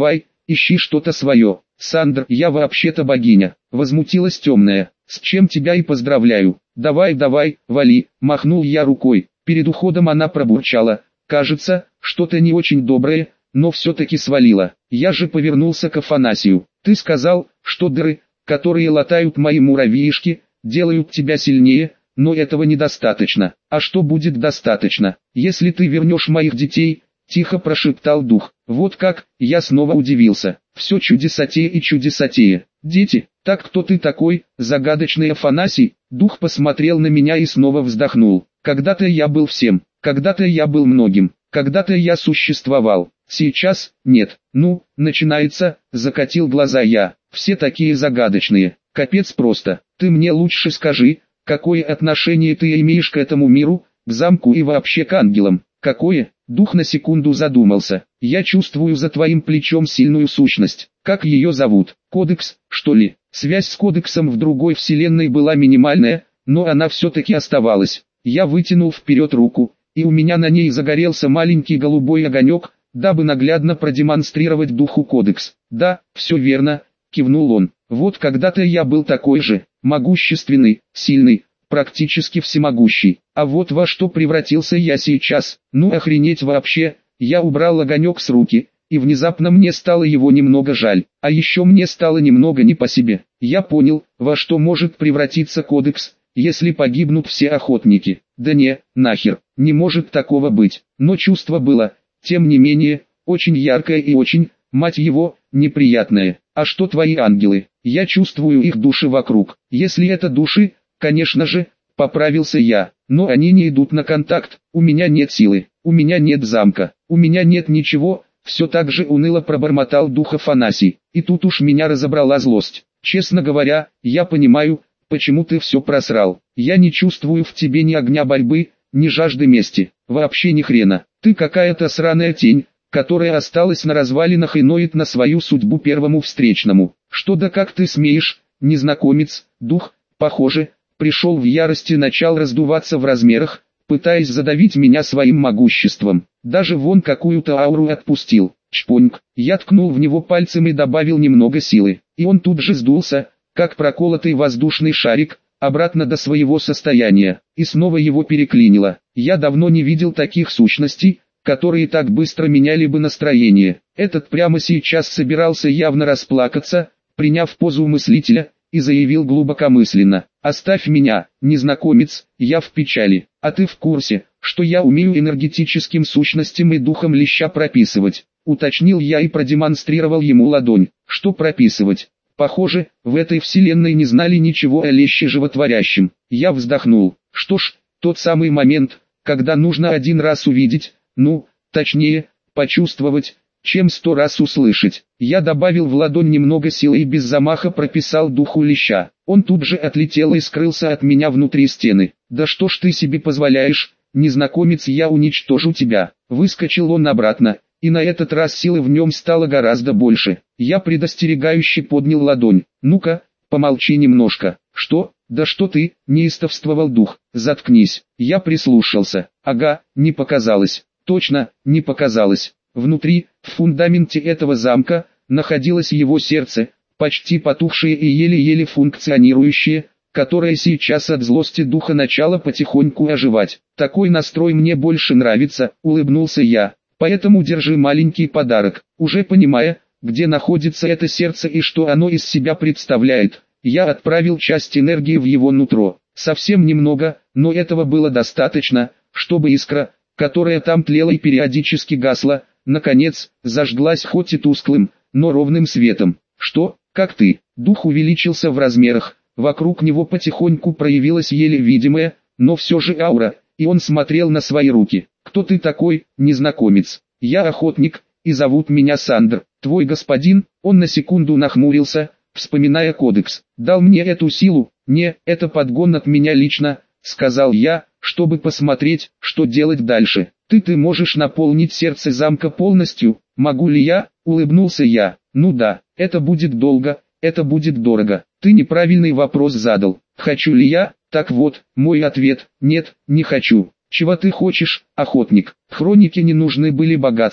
A: ищи что-то свое. Сандр, я вообще-то богиня, возмутилась темная, с чем тебя и поздравляю. Давай, давай, вали, махнул я рукой. Перед уходом она пробурчала, кажется, что-то не очень доброе, но все-таки свалила. Я же повернулся к Афанасию. Ты сказал, что дыры, которые латают мои муравьишки, делают тебя сильнее, но этого недостаточно. А что будет достаточно, если ты вернешь моих детей? Тихо прошептал дух. Вот как, я снова удивился. Все чудесатее и чудесатее. Дети, так кто ты такой, загадочный Афанасий? Дух посмотрел на меня и снова вздохнул. Когда-то я был всем, когда-то я был многим, когда-то я существовал. Сейчас, нет. Ну, начинается, закатил глаза я. Все такие загадочные. Капец просто. Ты мне лучше скажи, какое отношение ты имеешь к этому миру, к замку и вообще к ангелам? Какое? Дух на секунду задумался. Я чувствую за твоим плечом сильную сущность. Как ее зовут? Кодекс, что ли? Связь с Кодексом в другой вселенной была минимальная, но она все-таки оставалась. Я вытянул вперед руку, и у меня на ней загорелся маленький голубой огонек, дабы наглядно продемонстрировать духу Кодекс. Да, все верно, кивнул он. Вот когда-то я был такой же, могущественный, сильный, практически всемогущий. А вот во что превратился я сейчас. Ну охренеть вообще. Я убрал огонек с руки, и внезапно мне стало его немного жаль. А еще мне стало немного не по себе. Я понял, во что может превратиться Кодекс, если погибнут все охотники. Да не, нахер, не может такого быть. Но чувство было, тем не менее, очень яркое и очень, мать его, неприятное. А что твои ангелы? Я чувствую их души вокруг. Если это души, конечно же, поправился я, но они не идут на контакт. У меня нет силы, у меня нет замка, у меня нет ничего. Все так же уныло пробормотал дух Афанасий. И тут уж меня разобрала злость. Честно говоря, я понимаю, почему ты все просрал. Я не чувствую в тебе ни огня борьбы, ни жажды мести. Вообще ни хрена. Ты какая-то сраная тень, которая осталась на развалинах и ноет на свою судьбу первому встречному. Что да как ты смеешь, незнакомец? Дух, похоже, пришел в ярость и начал раздуваться в размерах, пытаясь задавить меня своим могуществом. Даже вон какую-то ауру отпустил. Чпоньк. Я ткнул в него пальцем и добавил немного силы. И он тут же сдулся, как проколотый воздушный шарик, обратно до своего состояния. И снова его переклинило. Я давно не видел таких сущностей, которые так быстро меняли бы настроение. Этот прямо сейчас собирался явно расплакаться, приняв позу мыслителя, и заявил глубокомысленно: «Оставь меня, незнакомец, я в печали, а ты в курсе, что я умею энергетическим сущностям и духом леща прописывать?» Уточнил я и продемонстрировал ему ладонь. Что прописывать? Похоже, в этой вселенной не знали ничего о леще животворящем. Я вздохнул. Что ж, тот самый момент, когда нужно один раз увидеть, ну, точнее, почувствовать, чем 100 раз услышать. Я добавил в ладонь немного силы и без замаха прописал духу леща. Он тут же отлетел и скрылся от меня внутри стены. «Да что ж ты себе позволяешь, незнакомец, я уничтожу тебя!» Выскочил он обратно, и на этот раз силы в нем стало гораздо больше. Я предостерегающе поднял ладонь. «Ну-ка, помолчи немножко». «Что? Да что ты?» – неистовствовал дух. «Заткнись». Я прислушался. Ага, не показалось. Точно, не показалось. Внутри, в фундаменте этого замка, находилось его сердце, почти потухшее и еле-еле функционирующее, которое сейчас от злости духа начало потихоньку оживать. «Такой настрой мне больше нравится», — улыбнулся я. «Поэтому держи маленький подарок». Уже понимая, где находится это сердце и что оно из себя представляет, я отправил часть энергии в его нутро. Совсем немного, но этого было достаточно, чтобы искра, которая там тлела и периодически гасла, наконец, зажглась хоть и тусклым, но ровным светом. «Что? Как ты?» Дух увеличился в размерах, вокруг него потихоньку проявилась еле видимая, но все же аура, и он смотрел на свои руки. «Кто ты такой, незнакомец?» «Я охотник, и зовут меня Сандр. Твой господин?» Он на секунду нахмурился, вспоминая Кодекс. «Дал мне эту силу?» «Не, это подгон от меня лично», — сказал я, чтобы посмотреть, что делать дальше. Ты можешь наполнить сердце замка полностью?» «Могу ли я?» — улыбнулся я. «Ну да, это будет долго, это будет дорого. Ты неправильный вопрос задал. Хочу ли я?» «Так вот, мой ответ — нет, не хочу». «Чего ты хочешь, охотник?» Хронике не нужны были богатства,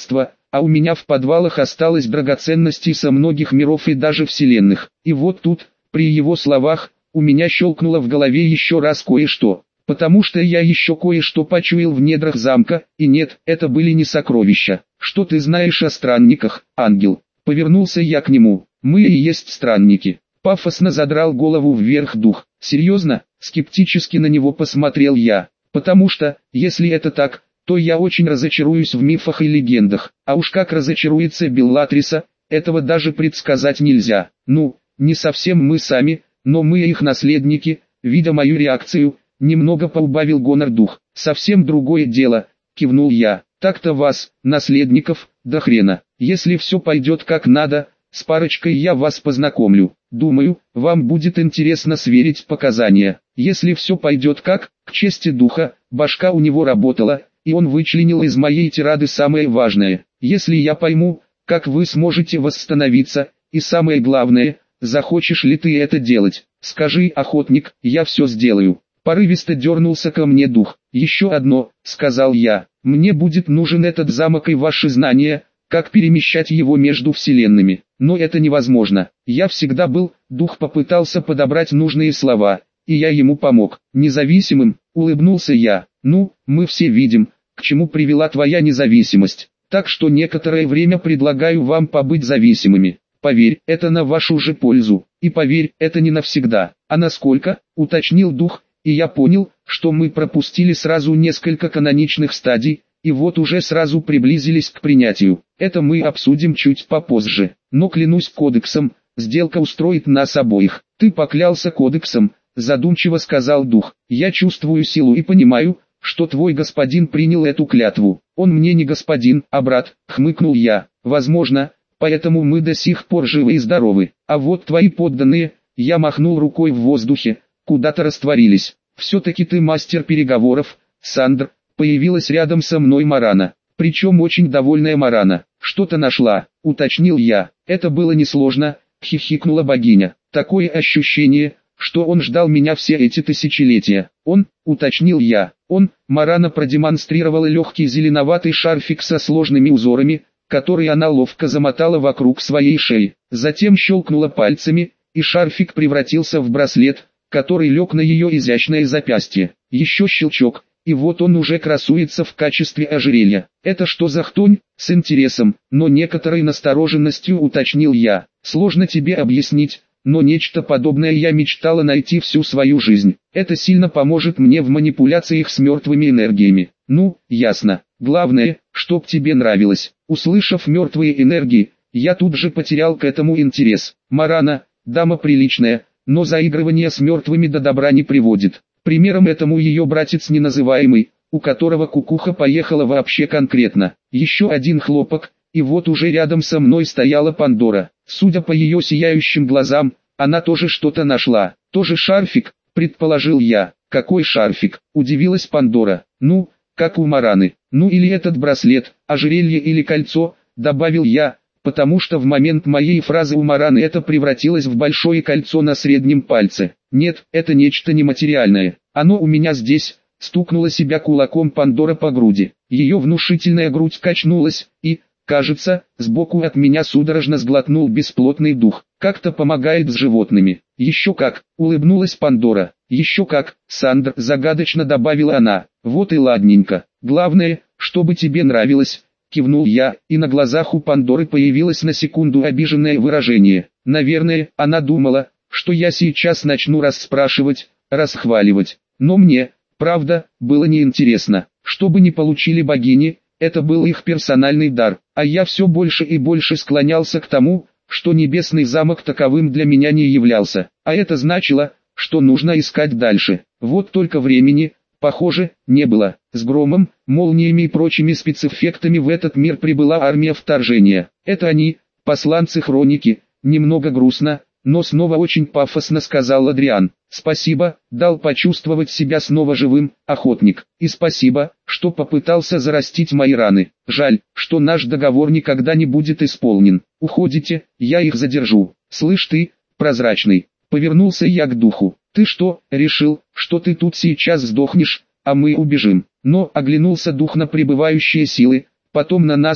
A: а у меня в подвалах осталось драгоценностей со многих миров и даже вселенных. И вот тут, при его словах, у меня щелкнуло в голове еще раз кое-что. Потому что я еще кое-что почуял в недрах замка, и нет, это были не сокровища. Что ты знаешь о странниках, ангел? Повернулся я к нему. Мы и есть странники. Пафосно задрал голову вверх дух. Серьезно? Скептически на него посмотрел я. Потому что, если это так, то я очень разочаруюсь в мифах и легендах. А уж как разочаруется Беллатриса, этого даже предсказать нельзя. Ну, не совсем мы сами, но мы их наследники. Видя мою реакцию, немного поубавил гонор дух. Совсем другое дело, кивнул я. Так-то вас, наследников, до хрена. Если все пойдет как надо, с парочкой я вас познакомлю. Думаю, вам будет интересно сверить показания. Если все пойдет как, к чести духа, башка у него работала, и он вычленил из моей тирады самое важное. Если я пойму, как вы сможете восстановиться, и самое главное, захочешь ли ты это делать, скажи, охотник, я все сделаю. Порывисто дернулся ко мне дух. «Еще одно», — сказал я, — «мне будет нужен этот замок и ваши знания, как перемещать его между вселенными. Но это невозможно. Я всегда был», — дух попытался подобрать нужные слова, и я ему помог. «Независимым», — улыбнулся я. «Ну, мы все видим, к чему привела твоя независимость. Так что некоторое время предлагаю вам побыть зависимыми. Поверь, это на вашу же пользу. И поверь, это не навсегда». «А насколько?» — уточнил дух. И я понял, что мы пропустили сразу несколько каноничных стадий, и вот уже сразу приблизились к принятию. Это мы обсудим чуть попозже. Но клянусь кодексом, сделка устроит нас обоих. Ты поклялся кодексом, задумчиво сказал дух. Я чувствую силу и понимаю, что твой господин принял эту клятву. Он мне не господин, а брат, хмыкнул я. Возможно, поэтому мы до сих пор живы и здоровы. А вот твои подданные, я махнул рукой в воздухе, куда-то растворились. Все-таки ты мастер переговоров, Сандр. Появилась рядом со мной Марана. Причем очень довольная Марана. Что-то нашла, уточнил я. Это было несложно, хихикнула богиня. Такое ощущение, что он ждал меня все эти тысячелетия. Он, уточнил я. Марана продемонстрировала легкий зеленоватый шарфик со сложными узорами, который она ловко замотала вокруг своей шеи. Затем щелкнула пальцами, и шарфик превратился в браслет, который лег на ее изящное запястье. Еще щелчок, и вот он уже красуется в качестве ожерелья. «Это что за хтонь?» — с интересом, но некоторой настороженностью уточнил я. «Сложно тебе объяснить, но нечто подобное я мечтала найти всю свою жизнь. Это сильно поможет мне в манипуляциях с мертвыми энергиями». «Ну, ясно. Главное, чтоб тебе нравилось». Услышав мертвые энергии, я тут же потерял к этому интерес. Марана, дама приличная, но заигрывание с мертвыми до добра не приводит. Примером этому ее братец неназываемый, у которого кукуха поехала вообще конкретно. Еще один хлопок, и вот уже рядом со мной стояла Пандора. Судя по ее сияющим глазам, она тоже что-то нашла. «Тоже шарфик?» – предположил я. «Какой шарфик?» – удивилась Пандора. «Ну, как у Мараны. Ну или этот браслет, ожерелье или кольцо», – добавил я, потому что в момент моей фразы у Мараны это превратилось в большое кольцо на среднем пальце. «Нет, это нечто нематериальное. Оно у меня здесь», — стукнула себя кулаком Пандора по груди. Ее внушительная грудь качнулась, и, кажется, сбоку от меня судорожно сглотнул бесплотный дух. «Как-то помогает с животными». «Еще как», — улыбнулась Пандора. «Еще как», — Сандр загадочно добавила она. «Вот и ладненько. Главное, чтобы тебе нравилось». Кивнул я, и на глазах у Пандоры появилось на секунду обиженное выражение. Наверное, она думала, что я сейчас начну расспрашивать, расхваливать. Но мне, правда, было неинтересно. Что бы ни получили богини, это был их персональный дар. А я все больше и больше склонялся к тому, что небесный замок таковым для меня не являлся. А это значило, что нужно искать дальше. Вот только времени, похоже, не было. С громом, молниями и прочими спецэффектами в этот мир прибыла армия вторжения. Это они, посланцы Хроники. Немного грустно, но снова очень пафосно сказал Адриан. «Спасибо, дал почувствовать себя снова живым, охотник. И спасибо, что попытался зарастить мои раны. Жаль, что наш договор никогда не будет исполнен. Уходите, я их задержу. Слышь ты, прозрачный». Повернулся я к духу. «Ты что, решил, что ты тут сейчас сдохнешь, а мы убежим?» Но оглянулся дух на прибывающие силы, потом на нас,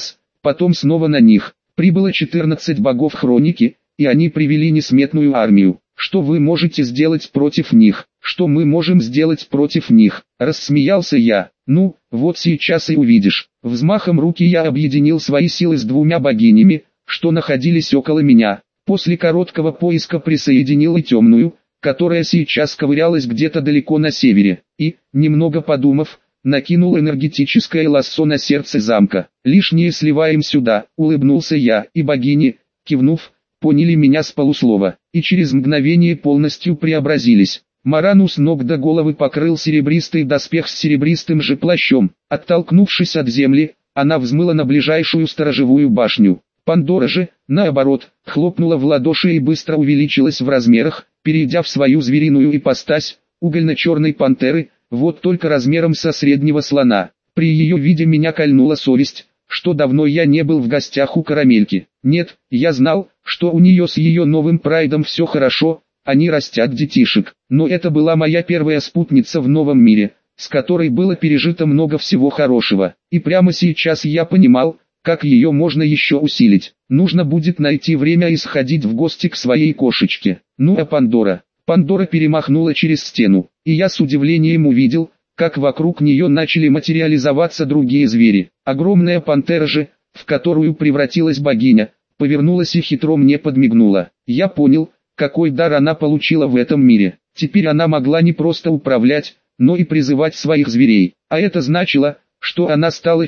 A: потом снова на них. Прибыло 14 богов хроники, и они привели несметную армию. Что вы можете сделать против них? Что мы можем сделать против них? Рассмеялся я. Ну, вот сейчас и увидишь. Взмахом руки я объединил свои силы с двумя богинями, что находились около меня. После короткого поиска присоединил и темную, которая сейчас ковырялась где-то далеко на севере, и, немного подумав, накинул энергетическое лассо на сердце замка. «Лишнее сливаем сюда», — улыбнулся я, и богини, кивнув, поняли меня с полуслова, и через мгновение полностью преобразились. Марану с ног до головы покрыл серебристый доспех с серебристым же плащом. Оттолкнувшись от земли, она взмыла на ближайшую сторожевую башню. Пандора же, наоборот, хлопнула в ладоши и быстро увеличилась в размерах, перейдя в свою звериную ипостась, угольно-черной пантеры, вот только размером со среднего слона. При ее виде меня кольнула совесть, что давно я не был в гостях у Карамельки. Нет, я знал, что у нее с ее новым прайдом все хорошо, они растят детишек. Но это была моя первая спутница в новом мире, с которой было пережито много всего хорошего. И прямо сейчас я понимал, как ее можно еще усилить. Нужно будет найти время и сходить в гости к своей кошечке. Ну а Пандора? Пандора перемахнула через стену, и я с удивлением увидел, как вокруг нее начали материализоваться другие звери. Огромная пантера же, в которую превратилась богиня, повернулась и хитро мне подмигнула. Я понял, какой дар она получила в этом мире. Теперь она могла не просто управлять, но и призывать своих зверей. А это значило, что она стала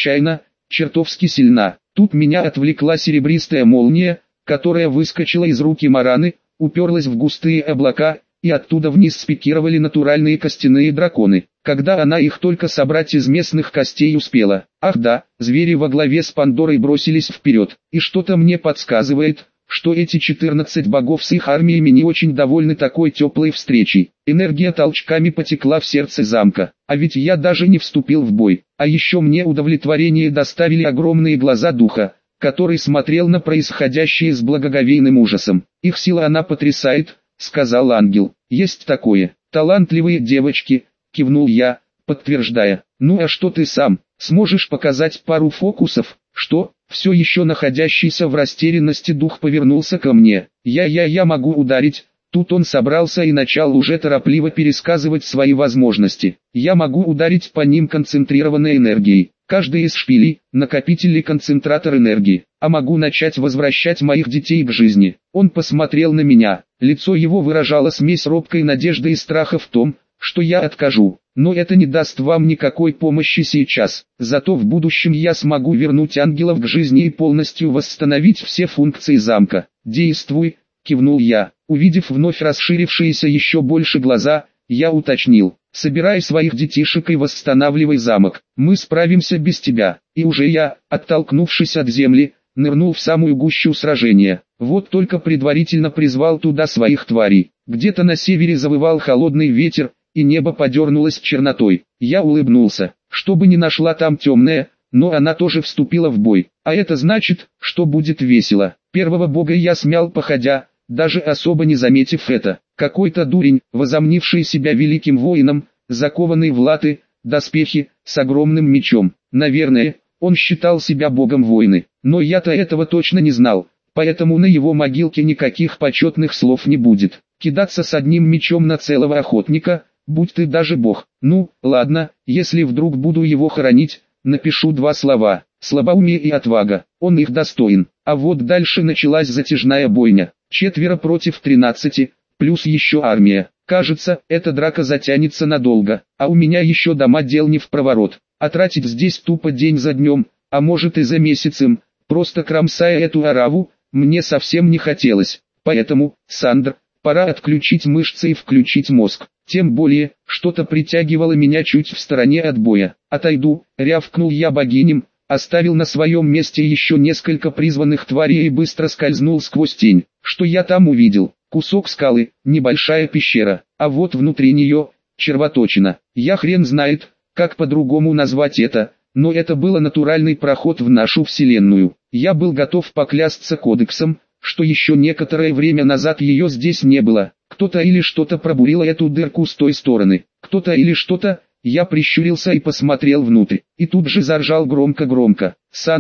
A: чертовски сильна. Тут меня отвлекла серебристая молния, которая выскочила из руки Мараны, уперлась в густые облака, и оттуда вниз спикировали натуральные костяные драконы. Когда она их только собрать из местных костей успела. Ах да, звери во главе с Пандорой бросились вперед. И что-то мне подсказывает, что эти 14 богов с их армиями не очень довольны такой теплой встречей. Энергия толчками потекла в сердце замка. А ведь я даже не вступил в бой. А еще мне удовлетворение доставили огромные глаза духа, который смотрел на происходящее с благоговейным ужасом. «Их сила она потрясает», — сказал ангел. «Есть такое. Талантливые девочки», — кивнул я, подтверждая. «Ну а что ты сам? Сможешь показать пару фокусов?» «Что?» Все еще находящийся в растерянности дух повернулся ко мне. «Я могу ударить». Тут он собрался и начал уже торопливо пересказывать свои возможности. «Я могу ударить по ним концентрированной энергией. Каждый из шпилей – накопитель или концентратор энергии. А могу начать возвращать моих детей к жизни». Он посмотрел на меня. Лицо его выражало смесь робкой надежды и страха в том, что я откажу. «Но это не даст вам никакой помощи сейчас. Зато в будущем я смогу вернуть ангелов к жизни и полностью восстановить все функции замка». «Действуй», — кивнул я. Увидев вновь расширившиеся еще больше глаза, я уточнил: «Собирай своих детишек и восстанавливай замок. Мы справимся без тебя». И уже я, оттолкнувшись от земли, нырнул в самую гущу сражения. Вот только предварительно призвал туда своих тварей. Где-то на севере завывал холодный ветер, и небо подернулось чернотой. Я улыбнулся, чтобы не нашла там темная, но она тоже вступила в бой. А это значит, что будет весело. Первого бога я смял походя, даже особо не заметив это. Какой-то дурень, возомнивший себя великим воином, закованный в латы, доспехи, с огромным мечом. Наверное, он считал себя богом войны, но я-то этого точно не знал, поэтому на его могилке никаких почетных слов не будет. Кидаться с одним мечом на целого охотника – будь ты даже бог. Ну, ладно, если вдруг буду его хоронить, напишу 2 слова: слабоумие и отвага. Он их достоин. А вот дальше началась затяжная бойня. 4 против 13, плюс еще армия. Кажется, эта драка затянется надолго, а у меня еще дома дел не впроворот. А тратить здесь тупо день за днем, а может и за месяцем, просто кромсая эту ораву, мне совсем не хотелось. Поэтому, Сандр, пора отключить мышцы и включить мозг. Тем более, что-то притягивало меня чуть в стороне от боя. «Отойду», — рявкнул я богиням, оставил на своем месте еще несколько призванных тварей и быстро скользнул сквозь тень. Что я там увидел? Кусок скалы, небольшая пещера, а вот внутри нее — червоточина. Я хрен знает, как по-другому назвать это, но это был натуральный проход в нашу вселенную. Я был готов поклясться кодексом, что еще некоторое время назад ее здесь не было. Кто-то или что-то пробурило эту дырку с той стороны. Кто-то или что-то. Я прищурился и посмотрел внутрь. И тут же заржал громко-громко. «Сандр,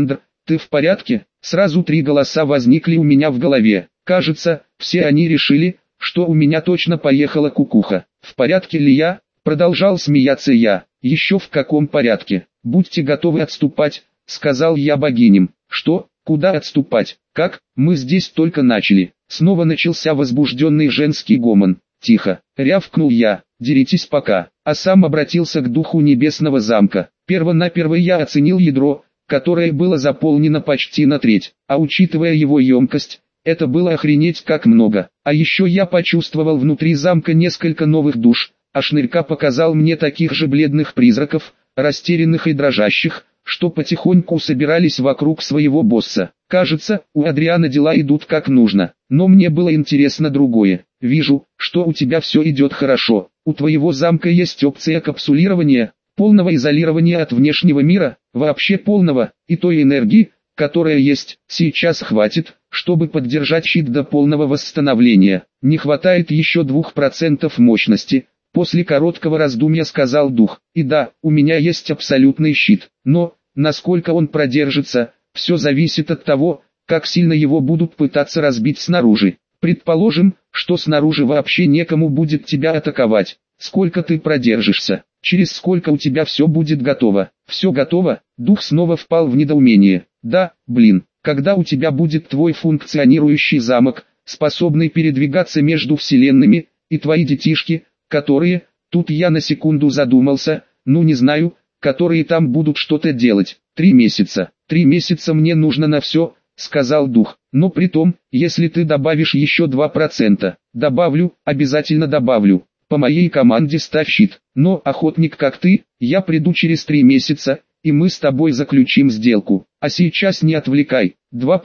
A: ты в порядке? Сразу три голоса возникли у меня в голове. Кажется, все они решили, что у меня точно поехала кукуха. В порядке ли я? Продолжал смеяться я. Еще в каком порядке? Будьте готовы отступать, сказал я богиням. Что? Куда отступать? Как? Мы здесь только начали. Снова начался возбужденный женский гомон. Тихо, рявкнул я, деритесь пока, а сам обратился к духу небесного замка. Первонаперво я оценил ядро, которое было заполнено почти на треть, а учитывая его емкость, это было охренеть как много. А еще я почувствовал внутри замка несколько новых душ, а Шнырька показал мне таких же бледных призраков, растерянных и дрожащих, что потихоньку собирались вокруг своего босса. Кажется, у Адриана дела идут как нужно, но мне было интересно другое. Вижу, что у тебя все идет хорошо. У твоего замка есть опция капсулирования, полного изолирования от внешнего мира, вообще полного, и той энергии, которая есть, сейчас хватит, чтобы поддержать щит до полного восстановления. Не хватает еще 2% мощности. После короткого раздумья сказал дух. И да, у меня есть абсолютный щит, но, насколько он продержится, все зависит от того, как сильно его будут пытаться разбить снаружи. Предположим, что снаружи вообще некому будет тебя атаковать. Сколько ты продержишься? Через сколько у тебя все будет готово? Все готово? Дух снова впал в недоумение. Да, блин, когда у тебя будет твой функционирующий замок, способный передвигаться между вселенными, и твои детишки, которые, тут я на секунду задумался, ну не знаю, которые там будут что-то делать. 3 месяца. 3 месяца мне нужно на все, сказал дух. Но при том, если ты добавишь еще 2%. Добавлю, обязательно добавлю. По моей команде ставь щит. Но, охотник как ты, я приду через 3 месяца, и мы с тобой заключим сделку. А сейчас не отвлекай,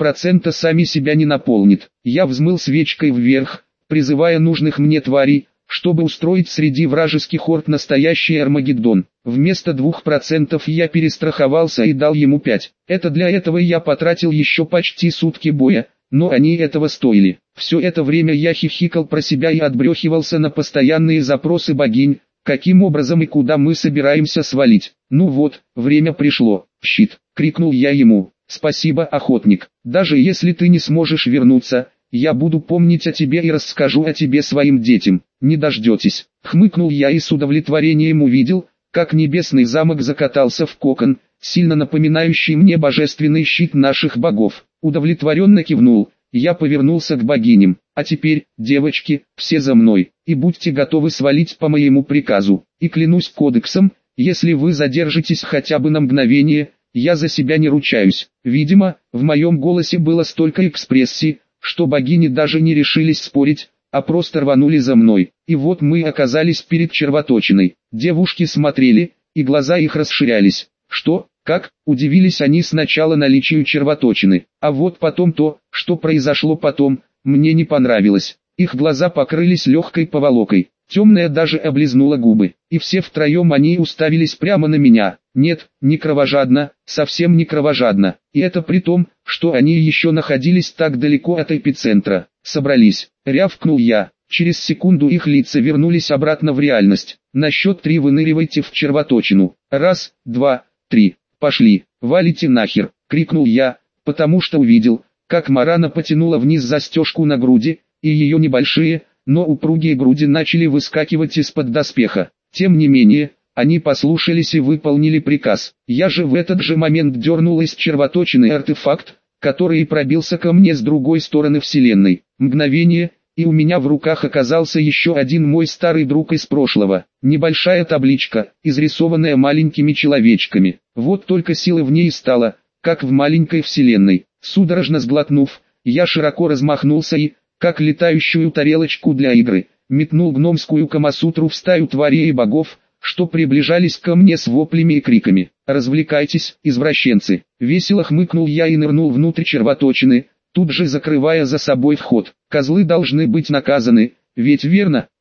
A: 2% сами себя не наполнит. Я взмыл свечкой вверх, призывая нужных мне тварей, чтобы устроить среди вражеских орд настоящий Армагеддон. Вместо 2% я перестраховался и дал ему 5. Это для этого я потратил еще почти сутки боя, но они этого стоили. Все это время я хихикал про себя и отбрехивался на постоянные запросы богинь, каким образом и куда мы собираемся свалить. Ну вот, время пришло. «Щит!» — крикнул я ему. «Спасибо, охотник. Даже если ты не сможешь вернуться, я буду помнить о тебе и расскажу о тебе своим детям. Не дождетесь». Хмыкнул я и с удовлетворением увидел, как небесный замок закатался в кокон, сильно напоминающий мне божественный щит наших богов. Удовлетворенно кивнул, я повернулся к богиням. А теперь, девочки, все за мной, и будьте готовы свалить по моему приказу. И клянусь кодексом, если вы задержитесь хотя бы на мгновение, я за себя не ручаюсь. Видимо, в моем голосе было столько экспрессии, что богини даже не решились спорить, а просто рванули за мной. И вот мы оказались перед червоточиной. Девушки смотрели, и глаза их расширялись. Что? Как? Удивились они сначала наличию червоточины. А вот потом то, что произошло потом, мне не понравилось. Их глаза покрылись легкой поволокой. Темная даже облизнула губы. И все втроем они уставились прямо на меня. Нет, не кровожадно, совсем не кровожадно. И это при том, что они еще находились так далеко от эпицентра. Собрались, рявкнул я. Через секунду их лица вернулись обратно в реальность. На счет 3 выныривайте в червоточину. 1, 2, 3. Пошли, валите нахер, крикнул я, потому что увидел, как Марана потянула вниз застежку на груди, и ее небольшие, но упругие груди начали выскакивать из-под доспеха. Тем не менее, они послушались и выполнили приказ. Я же в этот же момент дернул из червоточины артефакт, который пробился ко мне с другой стороны вселенной. Мгновение, и у меня в руках оказался еще один мой старый друг из прошлого. Небольшая табличка, изрисованная маленькими человечками. Вот только силы в ней стало, как в маленькой вселенной. Судорожно сглотнув, я широко размахнулся и, как летающую тарелочку для игры, метнул гномскую камасутру в стаю тварей и богов, что приближались ко мне с воплями и криками. «Развлекайтесь, извращенцы!» Весело хмыкнул я и нырнул внутрь червоточины, тут же закрывая за собой вход. Козлы должны быть наказаны, ведь верно?